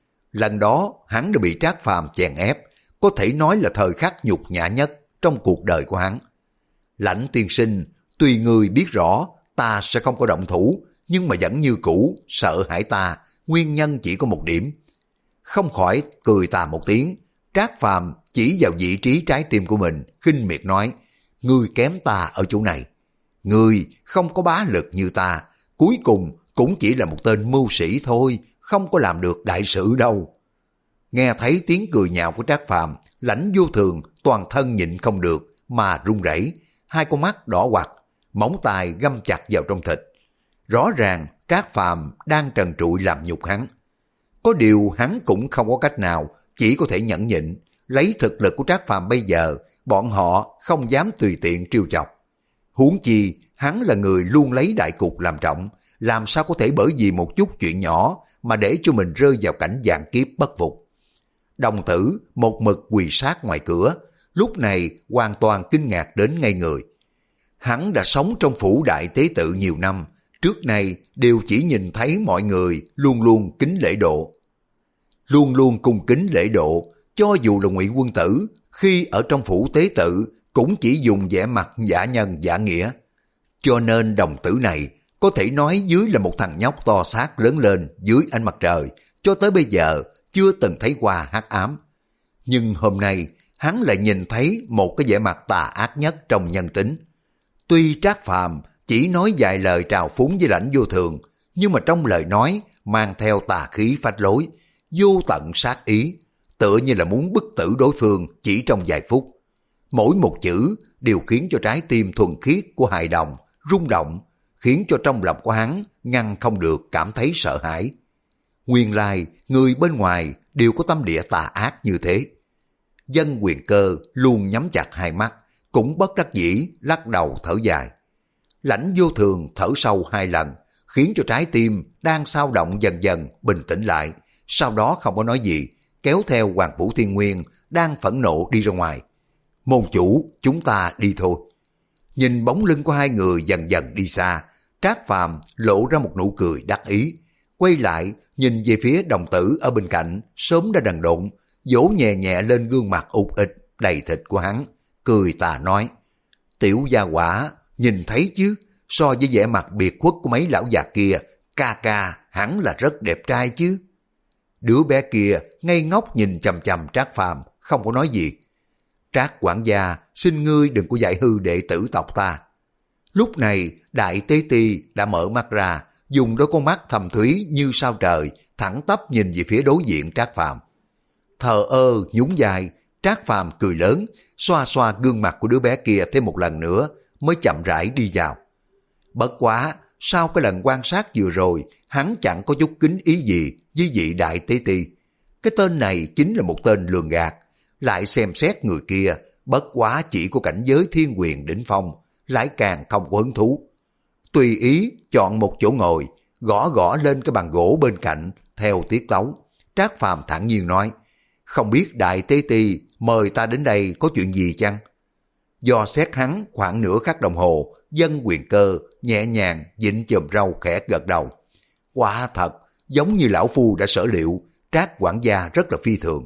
Lần đó hắn đã bị Trác Phàm chèn ép, có thể nói là thời khắc nhục nhã nhất trong cuộc đời của hắn. Lãnh tiên sinh, tuy ngươi biết rõ ta sẽ không có động thủ, nhưng mà vẫn như cũ sợ hãi ta, nguyên nhân chỉ có một điểm. Không khỏi cười tà một tiếng, Trác Phàm chỉ vào vị trí trái tim của mình, khinh miệt nói: ngươi kém ta ở chỗ này. Ngươi không có bá lực như ta, cuối cùng cũng chỉ là một tên mưu sĩ thôi, không có làm được đại sự đâu. Nghe thấy tiếng cười nhạo của Trác Phàm, Lãnh Vô Thường toàn thân nhịn không được mà run rẩy, hai con mắt đỏ quặt, móng tay găm chặt vào trong thịt. Rõ ràng Trác Phàm đang trần trụi làm nhục hắn. Có điều hắn cũng không có cách nào, chỉ có thể nhẫn nhịn. Lấy thực lực của Trác Phàm bây giờ, bọn họ không dám tùy tiện trêu chọc. Huống chi hắn là người luôn lấy đại cục làm trọng, làm sao có thể bởi vì một chút chuyện nhỏ mà để cho mình rơi vào cảnh vạn kiếp bất phục. Đồng tử một mực quỳ sát ngoài cửa, lúc này hoàn toàn kinh ngạc đến ngây người. Hắn đã sống trong phủ đại tế tự nhiều năm, trước nay đều chỉ nhìn thấy mọi người luôn luôn kính lễ độ. Luôn luôn cung kính lễ độ, cho dù là Ngụy Quân Tử, khi ở trong phủ tế tự cũng chỉ dùng vẻ mặt giả nhân giả nghĩa. Cho nên đồng tử này có thể nói dưới là một thằng nhóc to xác lớn lên dưới ánh mặt trời, cho tới bây giờ chưa từng thấy qua hắc ám. Nhưng hôm nay hắn lại nhìn thấy một cái vẻ mặt tà ác nhất trong nhân tính. Tuy Trác Phàm chỉ nói vài lời trào phúng với Lãnh Vô Thường, nhưng mà trong lời nói mang theo tà khí phách lối, vô tận sát ý, tựa như là muốn bức tử đối phương chỉ trong vài phút. Mỗi một chữ đều khiến cho trái tim thuần khiết của hài đồng rung động, khiến cho trong lòng của hắn ngăn không được cảm thấy sợ hãi. Nguyên lai người bên ngoài đều có tâm địa tà ác như thế. Dân Quyền Cơ luôn nhắm chặt hai mắt, cũng bất đắc dĩ lắc đầu thở dài. Lãnh Vô Thường thở sâu hai lần, khiến cho trái tim đang xao động dần dần bình tĩnh lại, sau đó không có nói gì, kéo theo Hoàng Phủ Thiên Nguyên đang phẫn nộ đi ra ngoài. Môn chủ, chúng ta đi thôi. Nhìn bóng lưng của hai người dần dần đi xa, Trác Phàm lộ ra một nụ cười đắc ý, quay lại nhìn về phía đồng tử ở bên cạnh sớm đã đần độn, vỗ nhẹ nhẹ lên gương mặt ụt ịch đầy thịt của hắn, cười tà nói: Tiểu gia quả, nhìn thấy chứ, so với vẻ mặt biệt khuất của mấy lão già kia, ca ca hẳn là rất đẹp trai chứ. Đứa bé kia ngây ngốc nhìn chằm chằm Trác Phàm, không có nói gì. Trác quản gia, xin ngươi đừng có dạy hư đệ tử tộc ta. Lúc này Đại Tế Ti đã mở mắt ra, dùng đôi con mắt thầm thúy như sao trời, thẳng tắp nhìn về phía đối diện Trác Phàm. Thờ ơ nhún vai, Trác Phàm cười lớn, xoa xoa gương mặt của đứa bé kia thêm một lần nữa, mới chậm rãi đi vào. Bất quá, sau cái lần quan sát vừa rồi, hắn chẳng có chút kính ý gì với vị Đại Tế Ti. Cái tên này chính là một tên lường gạt. Lại xem xét người kia, bất quá chỉ có cảnh giới thiên quyền đỉnh phong, lại càng không có hứng thú. Tùy ý chọn một chỗ ngồi, gõ gõ lên cái bàn gỗ bên cạnh theo tiết tấu. Trác Phàm thản nhiên nói: Không biết Đại Tế Ti mời ta đến đây có chuyện gì chăng? Do xét hắn khoảng nửa khắc đồng hồ, Dân Quyền Cơ nhẹ nhàng vịn chùm râu khẽ gật đầu. Quả thật, giống như lão phu đã sở liệu, Trác quản gia rất là phi thường.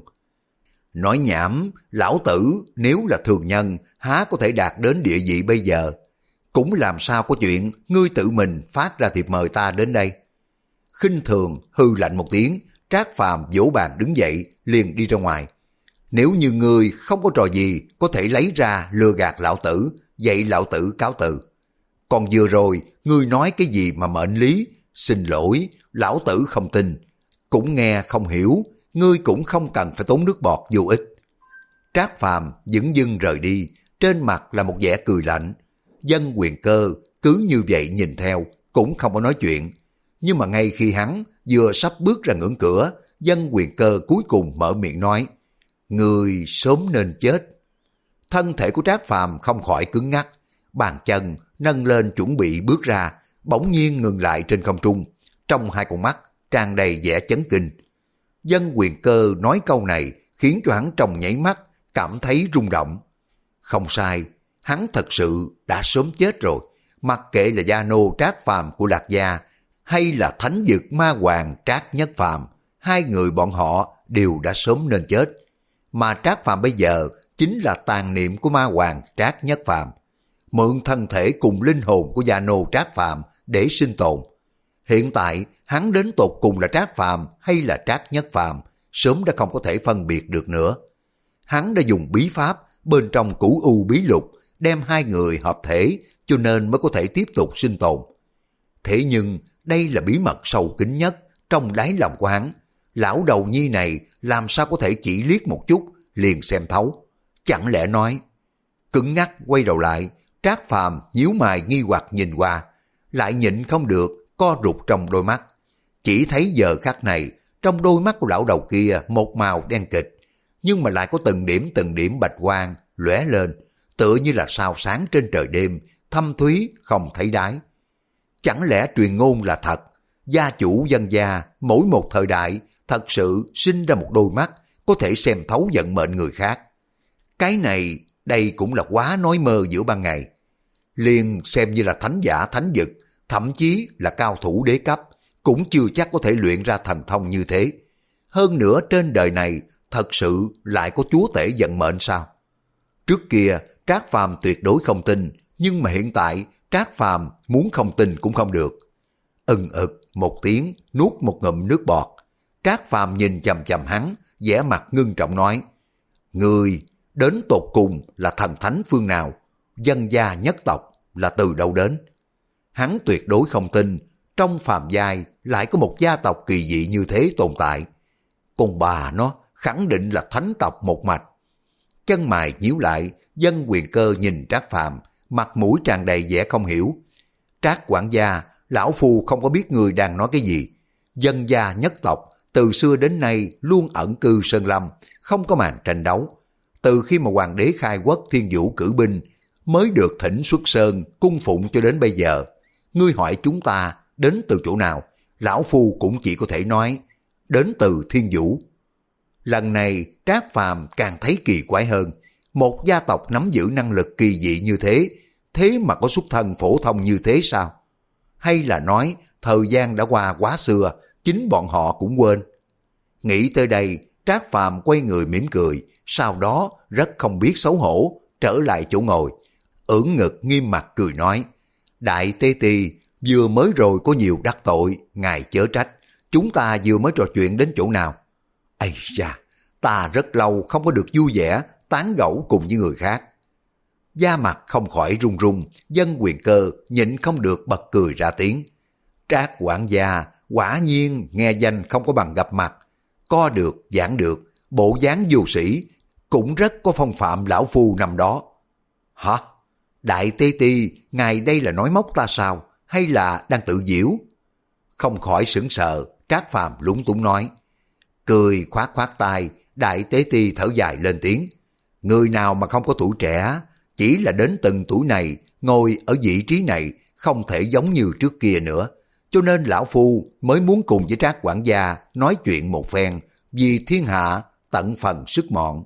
Nói nhảm, lão tử nếu là thường nhân, há có thể đạt đến địa vị bây giờ. Cũng làm sao có chuyện ngươi tự mình phát ra thiệp mời ta đến đây. Khinh thường hư lạnh một tiếng, Trác Phàm vỗ bàn đứng dậy, liền đi ra ngoài. Nếu như ngươi không có trò gì có thể lấy ra lừa gạt lão tử, vậy lão tử cáo từ. Còn vừa rồi, ngươi nói cái gì mà mệnh lý? Xin lỗi, lão tử không tin. Cũng nghe không hiểu, ngươi cũng không cần phải tốn nước bọt vô ích. Trác Phàm dửng dưng rời đi, trên mặt là một vẻ cười lạnh. Dân Quyền Cơ cứ như vậy nhìn theo, cũng không có nói chuyện. Nhưng mà ngay khi hắn vừa sắp bước ra ngưỡng cửa, Dân Quyền Cơ cuối cùng mở miệng nói: Ngươi sớm nên chết. Thân thể của Trác Phàm không khỏi cứng ngắc, bàn chân nâng lên chuẩn bị bước ra, bỗng nhiên ngừng lại trên không trung, trong hai con mắt tràn đầy vẻ chấn kinh. Dân Quyền Cơ nói câu này khiến cho hắn trong nháy mắt cảm thấy rung động. Không sai, hắn thật sự đã sớm chết rồi, mặc kệ là gia nô Trác Phàm của Lạc Gia hay là thánh dực ma hoàng Trác Nhất Phàm, hai người bọn họ đều đã sớm nên chết. Mà Trác Phàm bây giờ chính là tàn niệm của ma hoàng Trác Nhất Phàm, mượn thân thể cùng linh hồn của gia nô Trác Phàm để sinh tồn. Hiện tại hắn đến tột cùng là Trác Phàm hay là Trác Nhất Phàm, sớm đã không có thể phân biệt được nữa. Hắn đã dùng bí pháp bên trong cửu u bí lục đem hai người hợp thể, cho nên mới có thể tiếp tục sinh tồn. Thế nhưng đây là bí mật sâu kín nhất trong đáy lòng của hắn. Lão đầu nhi này làm sao có thể chỉ liếc một chút liền xem thấu. Chẳng lẽ nói? Cứng ngắc quay đầu lại, Trác Phàm nhíu mày nghi hoặc nhìn qua, lại nhịn không được co rụt trong đôi mắt. Chỉ thấy giờ khắc này, trong đôi mắt của lão đầu kia một màu đen kịch, nhưng mà lại có từng điểm từng điểm bạch quang lóe lên, tựa như là sao sáng trên trời đêm, thâm thúy không thấy đáy. Chẳng lẽ truyền ngôn là thật? Gia chủ dân gia mỗi một thời đại thật sự sinh ra một đôi mắt có thể xem thấu vận mệnh người khác. Cái này đây cũng là quá nói mơ giữa ban ngày. Liền xem như là thánh giả thánh dực, thậm chí là cao thủ đế cấp, cũng chưa chắc có thể luyện ra thần thông như thế. Hơn nữa trên đời này thật sự lại có chúa tể vận mệnh sao? Trước kia Trác Phàm tuyệt đối không tin, nhưng mà hiện tại Trác Phàm muốn không tin cũng không được. Ừng ực một tiếng, nuốt một ngụm nước bọt. Trác Phàm nhìn chằm chằm hắn, vẻ mặt ngưng trọng nói: Người đến tột cùng là thần thánh phương nào? Dân gia nhất tộc là từ đâu đến? Hắn tuyệt đối không tin trong phàm giai lại có một gia tộc kỳ dị như thế tồn tại. Con bà nó khẳng định là thánh tộc một mạch. Chân mày nhíu lại, Dân Quyền Cơ nhìn Trác Phàm, mặt mũi tràn đầy vẻ không hiểu. Trác quản gia, lão phu không có biết người đang nói cái gì. Dân gia nhất tộc từ xưa đến nay luôn ẩn cư sơn lâm, không có màn tranh đấu. Từ khi mà hoàng đế khai quốc Thiên Vũ cử binh mới được thỉnh xuất sơn cung phụng cho đến bây giờ. Ngươi hỏi chúng ta đến từ chỗ nào, lão phu cũng chỉ có thể nói đến từ Thiên Vũ. Lần này Trác Phàm càng thấy kỳ quái hơn. Một gia tộc nắm giữ năng lực kỳ dị như thế, thế mà có xuất thân phổ thông như thế sao? Hay là nói thời gian đã qua quá xưa, chính bọn họ cũng quên? Nghĩ tới đây, Trác Phàm quay người mỉm cười, sau đó rất không biết xấu hổ, trở lại chỗ ngồi, ưỡn ngực nghiêm mặt cười nói: Đại Tế Ti, vừa mới rồi có nhiều đắc tội, ngài chớ trách, chúng ta vừa mới trò chuyện đến chỗ nào? Ây da, ta rất lâu không có được vui vẻ, tán gẫu cùng với người khác. Da mặt không khỏi run run, Dân Quyền Cơ nhịn không được bật cười ra tiếng. Trác quản gia quả nhiên nghe danh không có bằng gặp mặt, co được giảng được, bộ dáng vô sĩ, cũng rất có phong phạm lão phu năm đó. Hả? Đại Tế Ti, ngài đây là nói móc ta sao, hay là đang tự giễu? Không khỏi sững sờ, Trác Phàm lúng túng nói. Cười khoát khoát tay, Đại Tế Ti thở dài lên tiếng. Người nào mà không có tuổi trẻ, chỉ là đến từng tuổi này, ngồi ở vị trí này không thể giống như trước kia nữa. Cho nên lão phu mới muốn cùng với Trác quản gia nói chuyện một phen, vì thiên hạ tận phần sức mọn.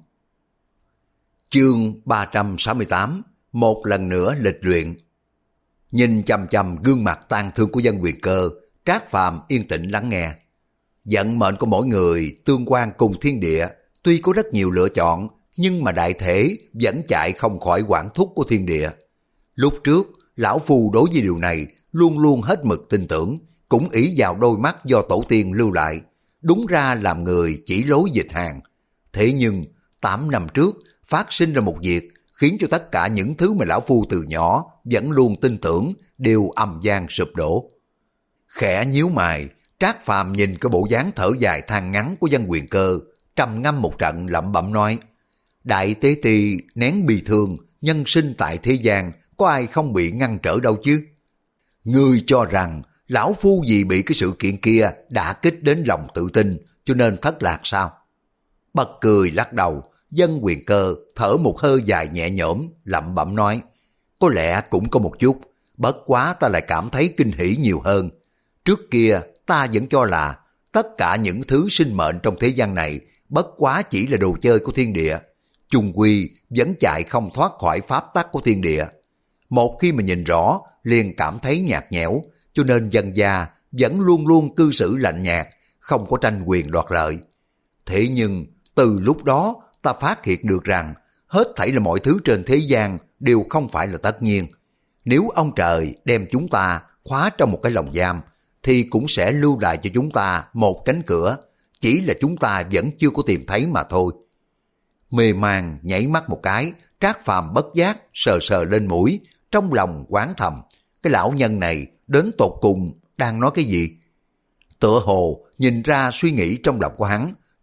Chương ba trăm sáu mươi tám, một lần nữa lịch luyện. Nhìn chằm chằm gương mặt tang thương của Dân Quyền Cơ, Trác Phàm yên tĩnh lắng nghe. Vận mệnh của mỗi người tương quan cùng thiên địa, tuy có rất nhiều lựa chọn, nhưng mà đại thể vẫn chạy không khỏi quản thúc của thiên địa. Lúc trước, lão phu đối với điều này luôn luôn hết mực tin tưởng, cũng ỷ vào đôi mắt do tổ tiên lưu lại, đúng ra làm người chỉ lối dịch hàng. Thế nhưng, tám năm trước, phát sinh ra một việc khiến cho tất cả những thứ mà lão phu từ nhỏ vẫn luôn tin tưởng đều ầm vang sụp đổ. Khẽ nhíu mày, Trác Phàm nhìn cái bộ dáng thở dài than ngắn của Dân Quyền Cơ, trầm ngâm một trận lẩm bẩm nói: Đại Tế Ti nén bi thương, nhân sinh tại thế gian có ai không bị ngăn trở đâu chứ? Ngươi cho rằng lão phu vì bị cái sự kiện kia đã kích đến lòng tự tin cho nên thất lạc sao? Bật cười lắc đầu, Dân Quyền Cơ thở một hơi dài nhẹ nhõm, lẩm bẩm nói: Có lẽ cũng có một chút, bất quá ta lại cảm thấy kinh hỉ nhiều hơn. Trước kia ta vẫn cho là tất cả những thứ sinh mệnh trong thế gian này bất quá chỉ là đồ chơi của thiên địa, chung quy vẫn chạy không thoát khỏi pháp tắc của thiên địa. Một khi mà nhìn rõ liền cảm thấy nhạt nhẽo, cho nên dân gia vẫn luôn luôn cư xử lạnh nhạt, không có tranh quyền đoạt lợi. Thế nhưng từ lúc đó ta phát hiện được rằng hết thảy là mọi thứ trên thế gian đều không phải là tất nhiên. Nếu ông trời đem chúng ta khóa trong một cái lồng giam thì cũng sẽ lưu lại cho chúng ta một cánh cửa, chỉ là chúng ta vẫn chưa có tìm thấy mà thôi. Mê man nhảy mắt một cái, Trác Phàm bất giác sờ sờ lên mũi, trong lòng oán thầm, cái lão nhân này đến tột cùng đang nói cái gì? Tựa hồ nhìn ra suy nghĩ trong lòng của hắn,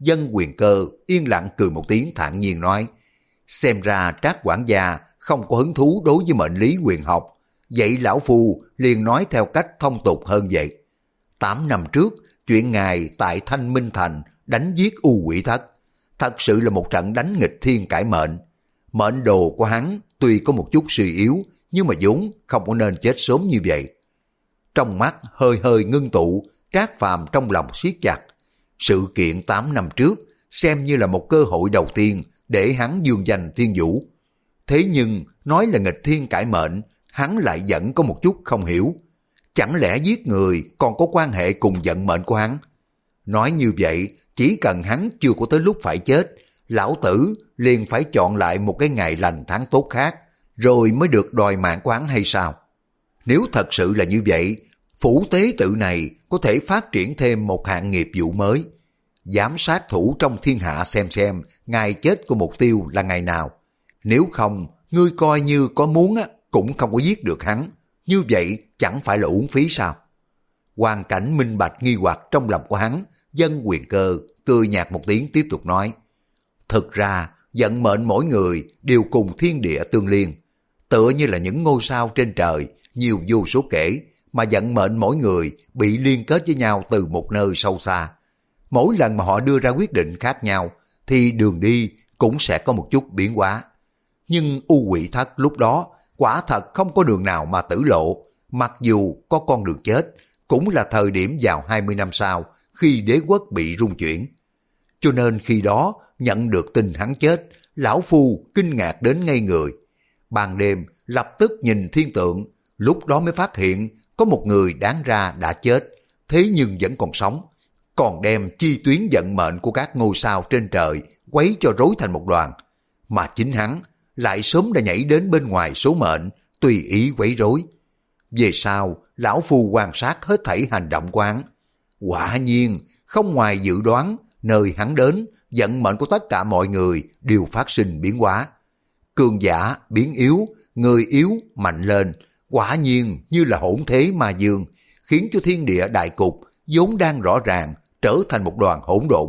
Dân Quyền Cơ yên lặng cười một tiếng thản nhiên nói, xem ra Trác quản gia không có hứng thú đối với mệnh lý quyền học, vậy lão phu liền nói theo cách thông tục hơn vậy. Tám năm trước, chuyện ngài tại Thanh Minh Thành đánh giết U Quỷ Thất, thật sự là một trận đánh nghịch thiên cải mệnh. Mệnh đồ của hắn tuy có một chút suy yếu, nhưng mà vốn không có nên chết sớm như vậy. Trong mắt hơi hơi ngưng tụ, Trác Phàm trong lòng siết chặt. Sự kiện tám năm trước xem như là một cơ hội đầu tiên để hắn dương danh thiên vũ. Thế nhưng nói là nghịch thiên cải mệnh, hắn lại vẫn có một chút không hiểu. Chẳng lẽ giết người còn có quan hệ cùng vận mệnh của hắn? Nói như vậy, chỉ cần hắn chưa có tới lúc phải chết, lão tử liền phải chọn lại một cái ngày lành tháng tốt khác, rồi mới được đòi mạng của hắn hay sao? Nếu thật sự là như vậy, phủ tế tự này có thể phát triển thêm một hạng nghiệp vụ mới. Giám sát thủ trong thiên hạ xem xem ngày chết của mục tiêu là ngày nào. Nếu không, ngươi coi như có muốn á, cũng không có giết được hắn. Như vậy chẳng phải là uổng phí sao? Hoàn cảnh minh bạch nghi hoặc trong lòng của hắn, Dân Quyền Cơ cười nhạt một tiếng tiếp tục nói. Thực ra, vận mệnh mỗi người đều cùng thiên địa tương liên. Tựa như là những ngôi sao trên trời, nhiều vô số kể, mà vận mệnh mỗi người bị liên kết với nhau từ một nơi sâu xa. Mỗi lần mà họ đưa ra quyết định khác nhau, thì đường đi cũng sẽ có một chút biến hóa. Nhưng U Quỷ Thất lúc đó quả thật không có đường nào mà tử lộ, mặc dù có con đường chết, cũng là thời điểm vào hai mươi năm sau, khi đế quốc bị rung chuyển. Cho nên khi đó, nhận được tin hắn chết, lão phu kinh ngạc đến ngây người. Ban đêm, lập tức nhìn thiên tượng, lúc đó mới phát hiện có một người đáng ra đã chết, thế nhưng vẫn còn sống, còn đem chi tuyến vận mệnh của các ngôi sao trên trời quấy cho rối thành một đoàn. Mà chính hắn lại sớm đã nhảy đến bên ngoài số mệnh, tùy ý quấy rối. Về sau, lão phu quan sát hết thảy hành động của hắn. Quả nhiên, không ngoài dự đoán, nơi hắn đến, vận mệnh của tất cả mọi người đều phát sinh biến hóa. Cường giả biến yếu, người yếu mạnh lên, quả nhiên như là hỗn thế ma dương, khiến cho thiên địa đại cục vốn đang rõ ràng trở thành một đoàn hỗn độn.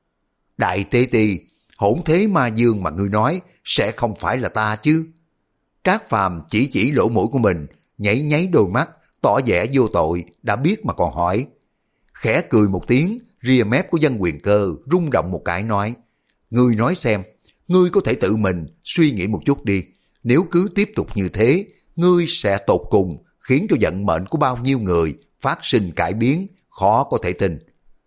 Đại tế ti, hỗn thế ma dương mà ngươi nói sẽ không phải là ta chứ? Trác Phàm chỉ chỉ lỗ mũi của mình, nháy nháy đôi mắt, tỏ vẻ vô tội, đã biết mà còn hỏi. Khẽ cười một tiếng, ria mép của Dân Quyền Cơ rung động một cái nói, ngươi nói xem, ngươi có thể tự mình suy nghĩ một chút đi, nếu cứ tiếp tục như thế, ngươi sẽ tột cùng khiến cho vận mệnh của bao nhiêu người phát sinh cải biến, khó có thể tin.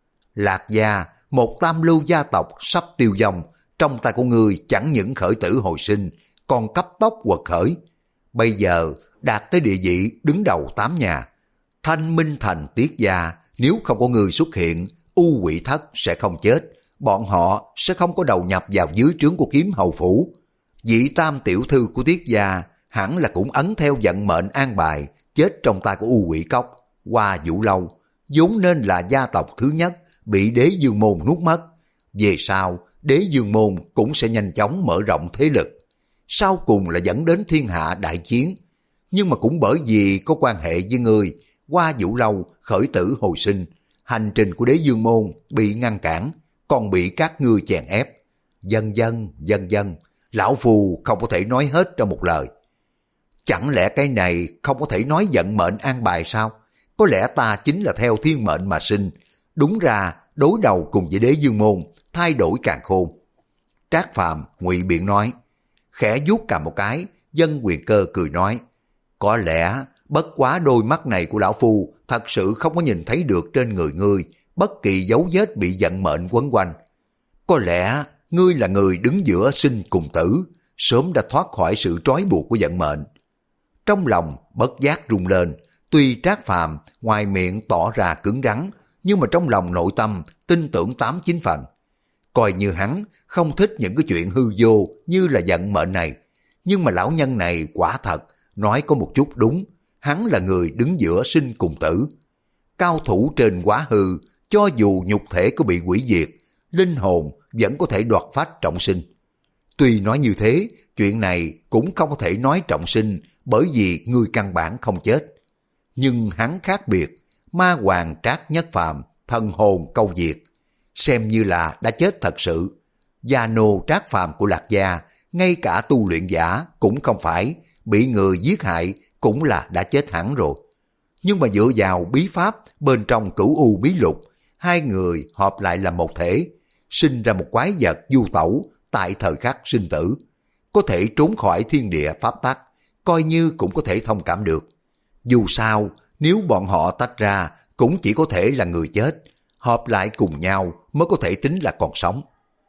Lạc Gia, một tam lưu gia tộc sắp tiêu vong, trong tay của ngươi chẳng những khởi tử hồi sinh, còn cấp tốc quật khởi. Bây giờ đạt tới địa vị đứng đầu tám nhà. Thanh Minh Thành Tiết Gia, nếu không có người xuất hiện, U Quỷ Thất sẽ không chết, bọn họ sẽ không có đầu nhập vào dưới trướng của Kiếm Hầu Phủ. Vị tam tiểu thư của Tiết Gia hẳn là cũng ấn theo vận mệnh an bài, chết trong tay của U Quỷ Cốc, Hoa Vũ Lâu, vốn nên là gia tộc thứ nhất bị Đế Dương Môn nuốt mất. Về sau, Đế Dương Môn cũng sẽ nhanh chóng mở rộng thế lực, sau cùng là dẫn đến thiên hạ đại chiến. Nhưng mà cũng bởi vì có quan hệ với người, Hoa Vũ Lâu khởi tử hồi sinh, hành trình của Đế Dương Môn bị ngăn cản, còn bị các ngươi chèn ép. Dần dần, dần dần, lão phù không có thể nói hết trong một lời. Chẳng lẽ cái này không có thể nói vận mệnh an bài sao? Có lẽ ta chính là theo thiên mệnh mà sinh. Đúng ra, đối đầu cùng với Đế Dương Môn, thay đổi càng khôn. Trác Phàm ngụy biện nói, khẽ vuốt cằm một cái, Dân Quyền Cơ cười nói, có lẽ bất quá đôi mắt này của lão phu thật sự không có nhìn thấy được trên người ngươi bất kỳ dấu vết bị vận mệnh quấn quanh. Có lẽ ngươi là người đứng giữa sinh cùng tử, sớm đã thoát khỏi sự trói buộc của vận mệnh. Trong lòng bất giác rung lên, tuy Trác Phàm ngoài miệng tỏ ra cứng rắn, nhưng mà trong lòng nội tâm tin tưởng tám chín phần. Coi như hắn không thích những cái chuyện hư vô như là vận mệnh này, nhưng mà lão nhân này quả thật nói có một chút đúng, hắn là người đứng giữa sinh cùng tử. Cao thủ trên quá hư, cho dù nhục thể có bị hủy diệt, linh hồn vẫn có thể đoạt phách trọng sinh. Tuy nói như thế, chuyện này cũng không có thể nói trọng sinh, bởi vì người căn bản không chết. Nhưng hắn khác biệt, ma hoàng Trác Nhất Phàm, thần hồn câu diệt. xem như là đã chết thật sự. Gia nô Trác Phàm của Lạc Gia, ngay cả tu luyện giả cũng không phải, bị người giết hại cũng là đã chết hẳn rồi. Nhưng mà dựa vào bí pháp bên trong Cửu U bí lục, hai người hợp lại làm một thể, sinh ra một quái vật du tẩu tại thời khắc sinh tử, có thể trốn khỏi thiên địa pháp tắc, coi như cũng có thể thông cảm được. Dù sao, nếu bọn họ tách ra cũng chỉ có thể là người chết, hợp lại cùng nhau mới có thể tính là còn sống.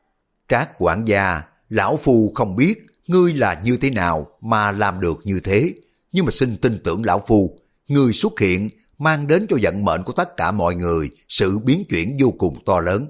Trác quản gia, lão phu không biết ngươi là như thế nào mà làm được như thế, nhưng mà xin tin tưởng lão phu, ngươi xuất hiện mang đến cho vận mệnh của tất cả mọi người sự biến chuyển vô cùng to lớn.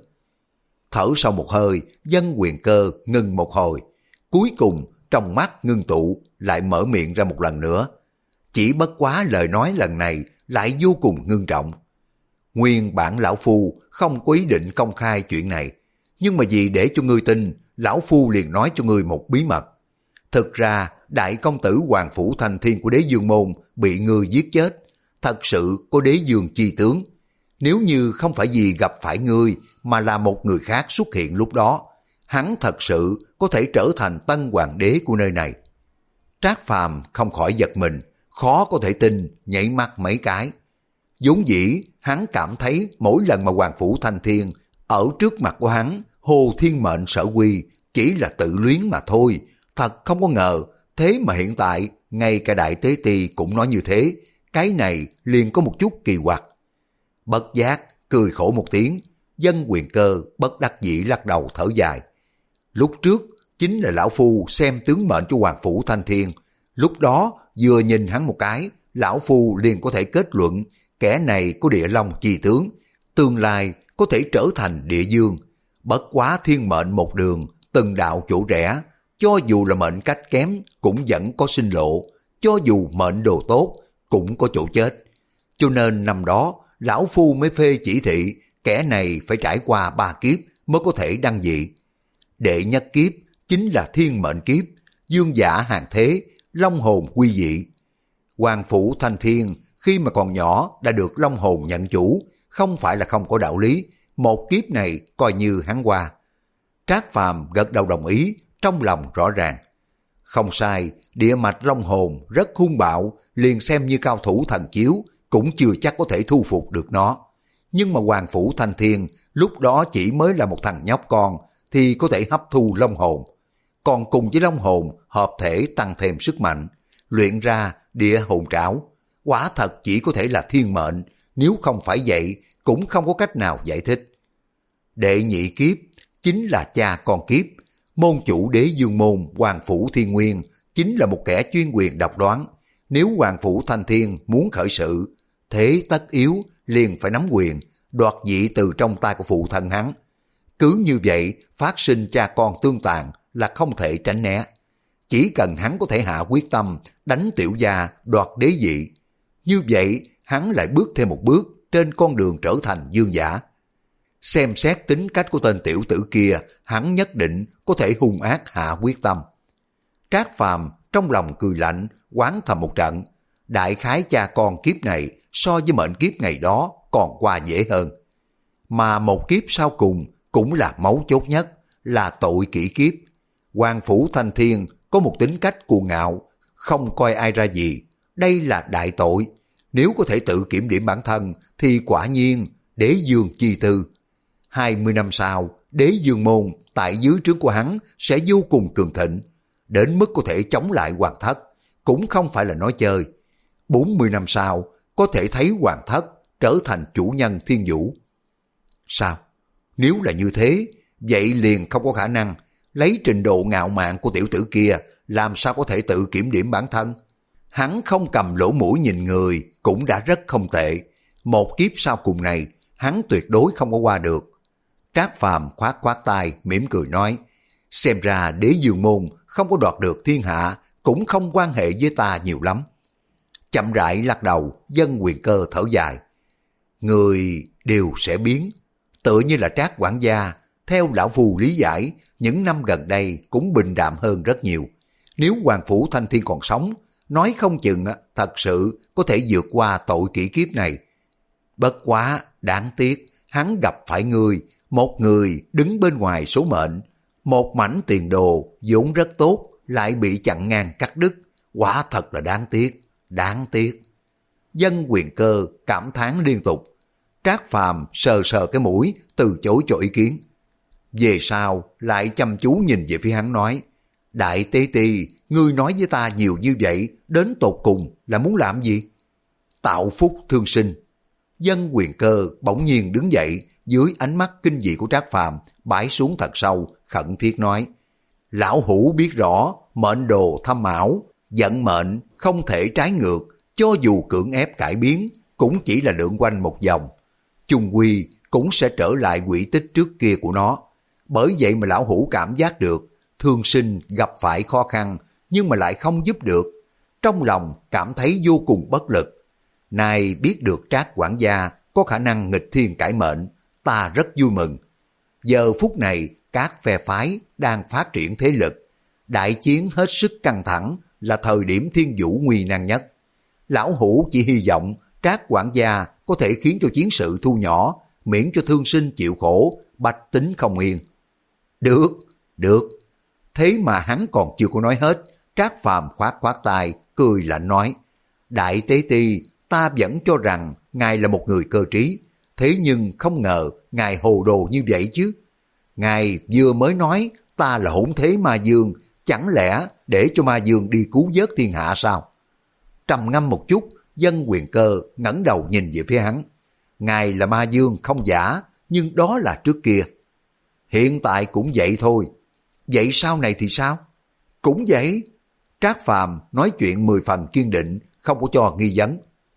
Thở sau một hơi, Dân Quyền Cơ ngừng một hồi, cuối cùng trong mắt ngưng tụ lại mở miệng ra một lần nữa. Chỉ bất quá lời nói lần này lại vô cùng ngưng trọng. Nguyên bản lão phu không có ý định công khai chuyện này, nhưng mà vì để cho ngươi tin, lão phu liền nói cho ngươi một bí mật. Thực ra, đại công tử Hoàng Phủ Thanh Thiên của Đế Dương Môn bị ngươi giết chết, thật sự có Đế Dương chi tướng. Nếu như không phải vì gặp phải ngươi, mà là một người khác xuất hiện lúc đó, hắn thật sự có thể trở thành tân hoàng đế của nơi này. Trác Phàm không khỏi giật mình, khó có thể tin, nhảy mắt mấy cái. Vốn dĩ, hắn cảm thấy mỗi lần mà Hoàng Phủ Thanh Thiên ở trước mặt của hắn, Hồ Thiên Mệnh Sở Quy chỉ là tự luyến mà thôi. Thật không có ngờ, thế mà hiện tại, ngay cả Đại Tế Ti cũng nói như thế, cái này liền có một chút kỳ quặc. Bất giác, cười khổ một tiếng, Dân Quyền Cơ bất đắc dĩ lắc đầu thở dài. Lúc trước, chính là lão phu xem tướng mệnh cho Hoàng Phủ Thanh Thiên. Lúc đó, vừa nhìn hắn một cái, lão phu liền có thể kết luận, kẻ này có địa long chi tướng, tương lai có thể trở thành địa dương. Bất quá thiên mệnh một đường, từng đạo chỗ rẽ, cho dù là mệnh cách kém cũng vẫn có sinh lộ, cho dù mệnh đồ tốt cũng có chỗ chết. Cho nên năm đó, lão phu mới phê chỉ thị, kẻ này phải trải qua ba kiếp mới có thể đăng vị. Đệ nhất kiếp chính là thiên mệnh kiếp, dương giả hàng thế, long hồn quy dị. Hoàng Phủ Thanh Thiên khi mà còn nhỏ đã được long hồn nhận chủ, không phải là không có đạo lý, một kiếp này coi như hắn qua. Trác Phàm gật đầu đồng ý, trong lòng rõ ràng. Không sai, địa mạch long hồn rất hung bạo, liền xem như cao thủ thần chiếu cũng chưa chắc có thể thu phục được nó. Nhưng mà Hoàng Phủ Thanh Thiên lúc đó chỉ mới là một thằng nhóc con thì có thể hấp thu long hồn. Còn cùng với long hồn hợp thể tăng thêm sức mạnh, luyện ra địa hồn trảo. Quả thật chỉ có thể là thiên mệnh, nếu không phải vậy cũng không có cách nào giải thích. Đệ nhị kiếp chính là cha con kiếp. Môn chủ Đế Dương Môn Hoàng Phủ Thiên Nguyên chính là một kẻ chuyên quyền độc đoán. Nếu Hoàng Phủ Thanh Thiên muốn khởi sự, thế tất yếu liền phải nắm quyền, đoạt vị từ trong tay của phụ thân hắn. Cứ như vậy, phát sinh cha con tương tàn là không thể tránh né. Chỉ cần hắn có thể hạ quyết tâm đánh tiểu gia đoạt đế vị, như vậy hắn lại bước thêm một bước trên con đường trở thành dương giả. Xem xét tính cách của tên tiểu tử kia, hắn nhất định có thể hung ác hạ quyết tâm. Trác Phàm trong lòng cười lạnh, oán thầm một trận. Đại khái cha con kiếp này so với mệnh kiếp ngày đó còn qua dễ hơn. Mà một kiếp sau cùng cũng là mấu chốt nhất, là tội kỷ kiếp. Hoàng Phủ Thanh Thiên có một tính cách cuồng ngạo, không coi ai ra gì. Đây là đại tội. Nếu có thể tự kiểm điểm bản thân thì quả nhiên đế dương chi tư. Hai mươi năm sau, Đế Dương Môn tại dưới trướng của hắn sẽ vô cùng cường thịnh, đến mức có thể chống lại Hoàng Thất, cũng không phải là nói chơi. Bốn mươi năm sau, có thể thấy Hoàng Thất trở thành chủ nhân thiên vũ. Sao? Nếu là như thế, vậy liền không có khả năng. Lấy trình độ ngạo mạn của tiểu tử kia, làm sao có thể tự kiểm điểm bản thân? Hắn không cầm lỗ mũi nhìn người cũng đã rất không tệ. Một kiếp sau cùng này, hắn tuyệt đối không có qua được. Trác Phàm khoát khoát tay, mỉm cười nói, xem ra Đế Dương Môn không có đoạt được thiên hạ, cũng không quan hệ với ta nhiều lắm. Chậm rãi lắc đầu, Dân Quyền Cơ thở dài. Người đều sẽ biến, tựa như là Trác quản gia, theo lão phù lý giải, những năm gần đây cũng bình đạm hơn rất nhiều. Nếu Hoàng Phủ Thanh Thiên còn sống, nói không chừng thật sự có thể vượt qua tội kỷ kiếp này. Bất quá, đáng tiếc, hắn gặp phải ngươi, Một người đứng bên ngoài số mệnh, một mảnh tiền đồ vốn rất tốt lại bị chặn ngang cắt đứt, quả thật là đáng tiếc, đáng tiếc. Dân Quyền Cơ cảm thán liên tục. Trác Phàm sờ sờ cái mũi, từ chối cho ý kiến. Về sau lại chăm chú nhìn về phía hắn nói, Đại Tế Ti, ngươi nói với ta nhiều như vậy, đến tột cùng là muốn làm gì? Tạo phúc thương sinh. Dân Quyền Cơ bỗng nhiên đứng dậy, dưới ánh mắt kinh dị của Trác Phàm bãi xuống thật sâu, khẩn thiết nói, lão hủ biết rõ, mệnh đồ thâm ảo, vận mệnh không thể trái ngược, cho dù cưỡng ép cải biến, cũng chỉ là lượn quanh một vòng. Chung quy cũng sẽ trở lại quỹ tích trước kia của nó. Bởi vậy mà lão hủ cảm giác được, thương sinh gặp phải khó khăn, nhưng mà lại không giúp được. Trong lòng cảm thấy vô cùng bất lực. Nay biết được Trác quản gia có khả năng nghịch thiên cải mệnh, ta rất vui mừng. Giờ phút này, các phe phái đang phát triển thế lực. Đại chiến hết sức căng thẳng là thời điểm thiên vũ nguy nan nhất. Lão hủ chỉ hy vọng Trác quản gia có thể khiến cho chiến sự thu nhỏ, miễn cho thương sinh chịu khổ, bách tính không yên. Được, được. Thế mà hắn còn chưa có nói hết, Trác Phàm khoát khoát tay, cười lạnh nói, Đại Tế Ti, ta vẫn cho rằng ngài là một người cơ trí, thế nhưng không ngờ ngài hồ đồ như vậy chứ. Ngài vừa mới nói ta là hỗn thế ma dương, chẳng lẽ để cho ma dương đi cứu vớt thiên hạ sao? Trầm ngâm một chút, Dân Quyền Cơ ngẩng đầu nhìn về phía hắn. Ngài là ma dương không giả, nhưng đó là trước kia. Hiện tại cũng vậy thôi. Vậy sau này thì sao? Cũng vậy. Trác Phàm nói chuyện mười phần kiên định, không có cho nghi vấn.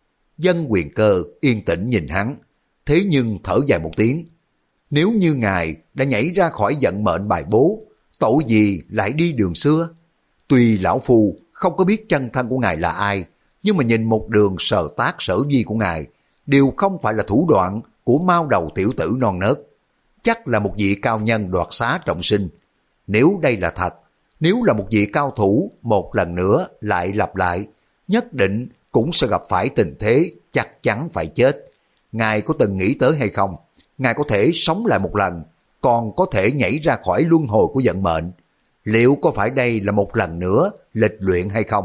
Dân Quyền Cơ yên tĩnh nhìn hắn, thế nhưng thở dài một tiếng. Nếu như ngài đã nhảy ra khỏi vận mệnh bài bố, tội gì lại đi đường xưa? Tuy lão phu không có biết chân thân của ngài là ai, nhưng mà nhìn một đường sờ tác sở vi của ngài, đều không phải là thủ đoạn của mao đầu tiểu tử non nớt. Chắc là một vị cao nhân đoạt xá trọng sinh. Nếu đây là thật, nếu là một vị cao thủ một lần nữa lại lặp lại, nhất định cũng sẽ gặp phải tình thế chắc chắn phải chết. Ngài có từng nghĩ tới hay không? Ngài có thể sống lại một lần, còn có thể nhảy ra khỏi luân hồi của vận mệnh. Liệu có phải đây là một lần nữa lịch luyện hay không?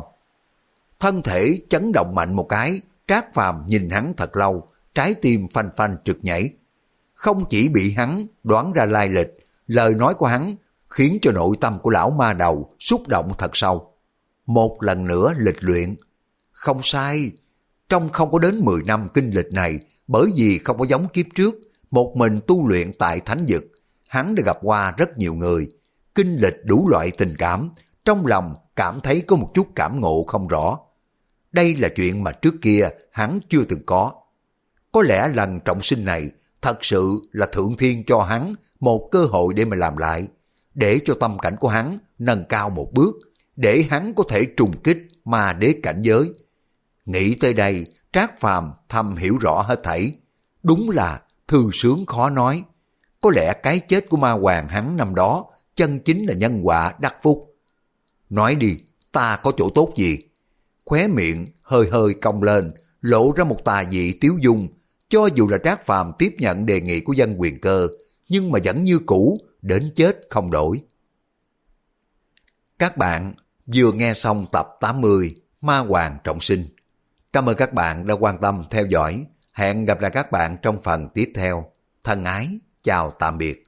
Thân thể chấn động mạnh một cái, Trác Phàm nhìn hắn thật lâu, trái tim phanh phanh trực nhảy. Không chỉ bị hắn đoán ra lai lịch, lời nói của hắn khiến cho nội tâm của lão ma đầu xúc động thật sâu. Một lần nữa lịch luyện. Không sai, trong không có đến mười năm kinh lịch này, bởi vì không có giống kiếp trước, một mình tu luyện tại thánh vực, hắn đã gặp qua rất nhiều người, kinh lịch đủ loại tình cảm, trong lòng cảm thấy có một chút cảm ngộ không rõ. Đây là chuyện mà trước kia hắn chưa từng có. Có lẽ lần trọng sinh này thật sự là thượng thiên cho hắn một cơ hội để mà làm lại, để cho tâm cảnh của hắn nâng cao một bước, để hắn có thể trùng kích ma đế cảnh giới. Nghĩ tới đây, Trác Phàm thầm hiểu rõ hết thảy. Đúng là thư sướng khó nói. Có lẽ cái chết của ma hoàng hắn năm đó chân chính là nhân quả đắc phúc. Nói đi, ta có chỗ tốt gì? Khóe miệng hơi hơi cong lên, lộ ra một tà dị tiếu dung. Cho dù là Trác Phàm tiếp nhận đề nghị của Dân Quyền Cơ, nhưng mà vẫn như cũ, đến chết không đổi. Các bạn vừa nghe xong tập tám mươi Ma Hoàng Trọng Sinh. Cảm ơn các bạn đã quan tâm theo dõi. Hẹn gặp lại các bạn trong phần tiếp theo. Thân ái, chào tạm biệt.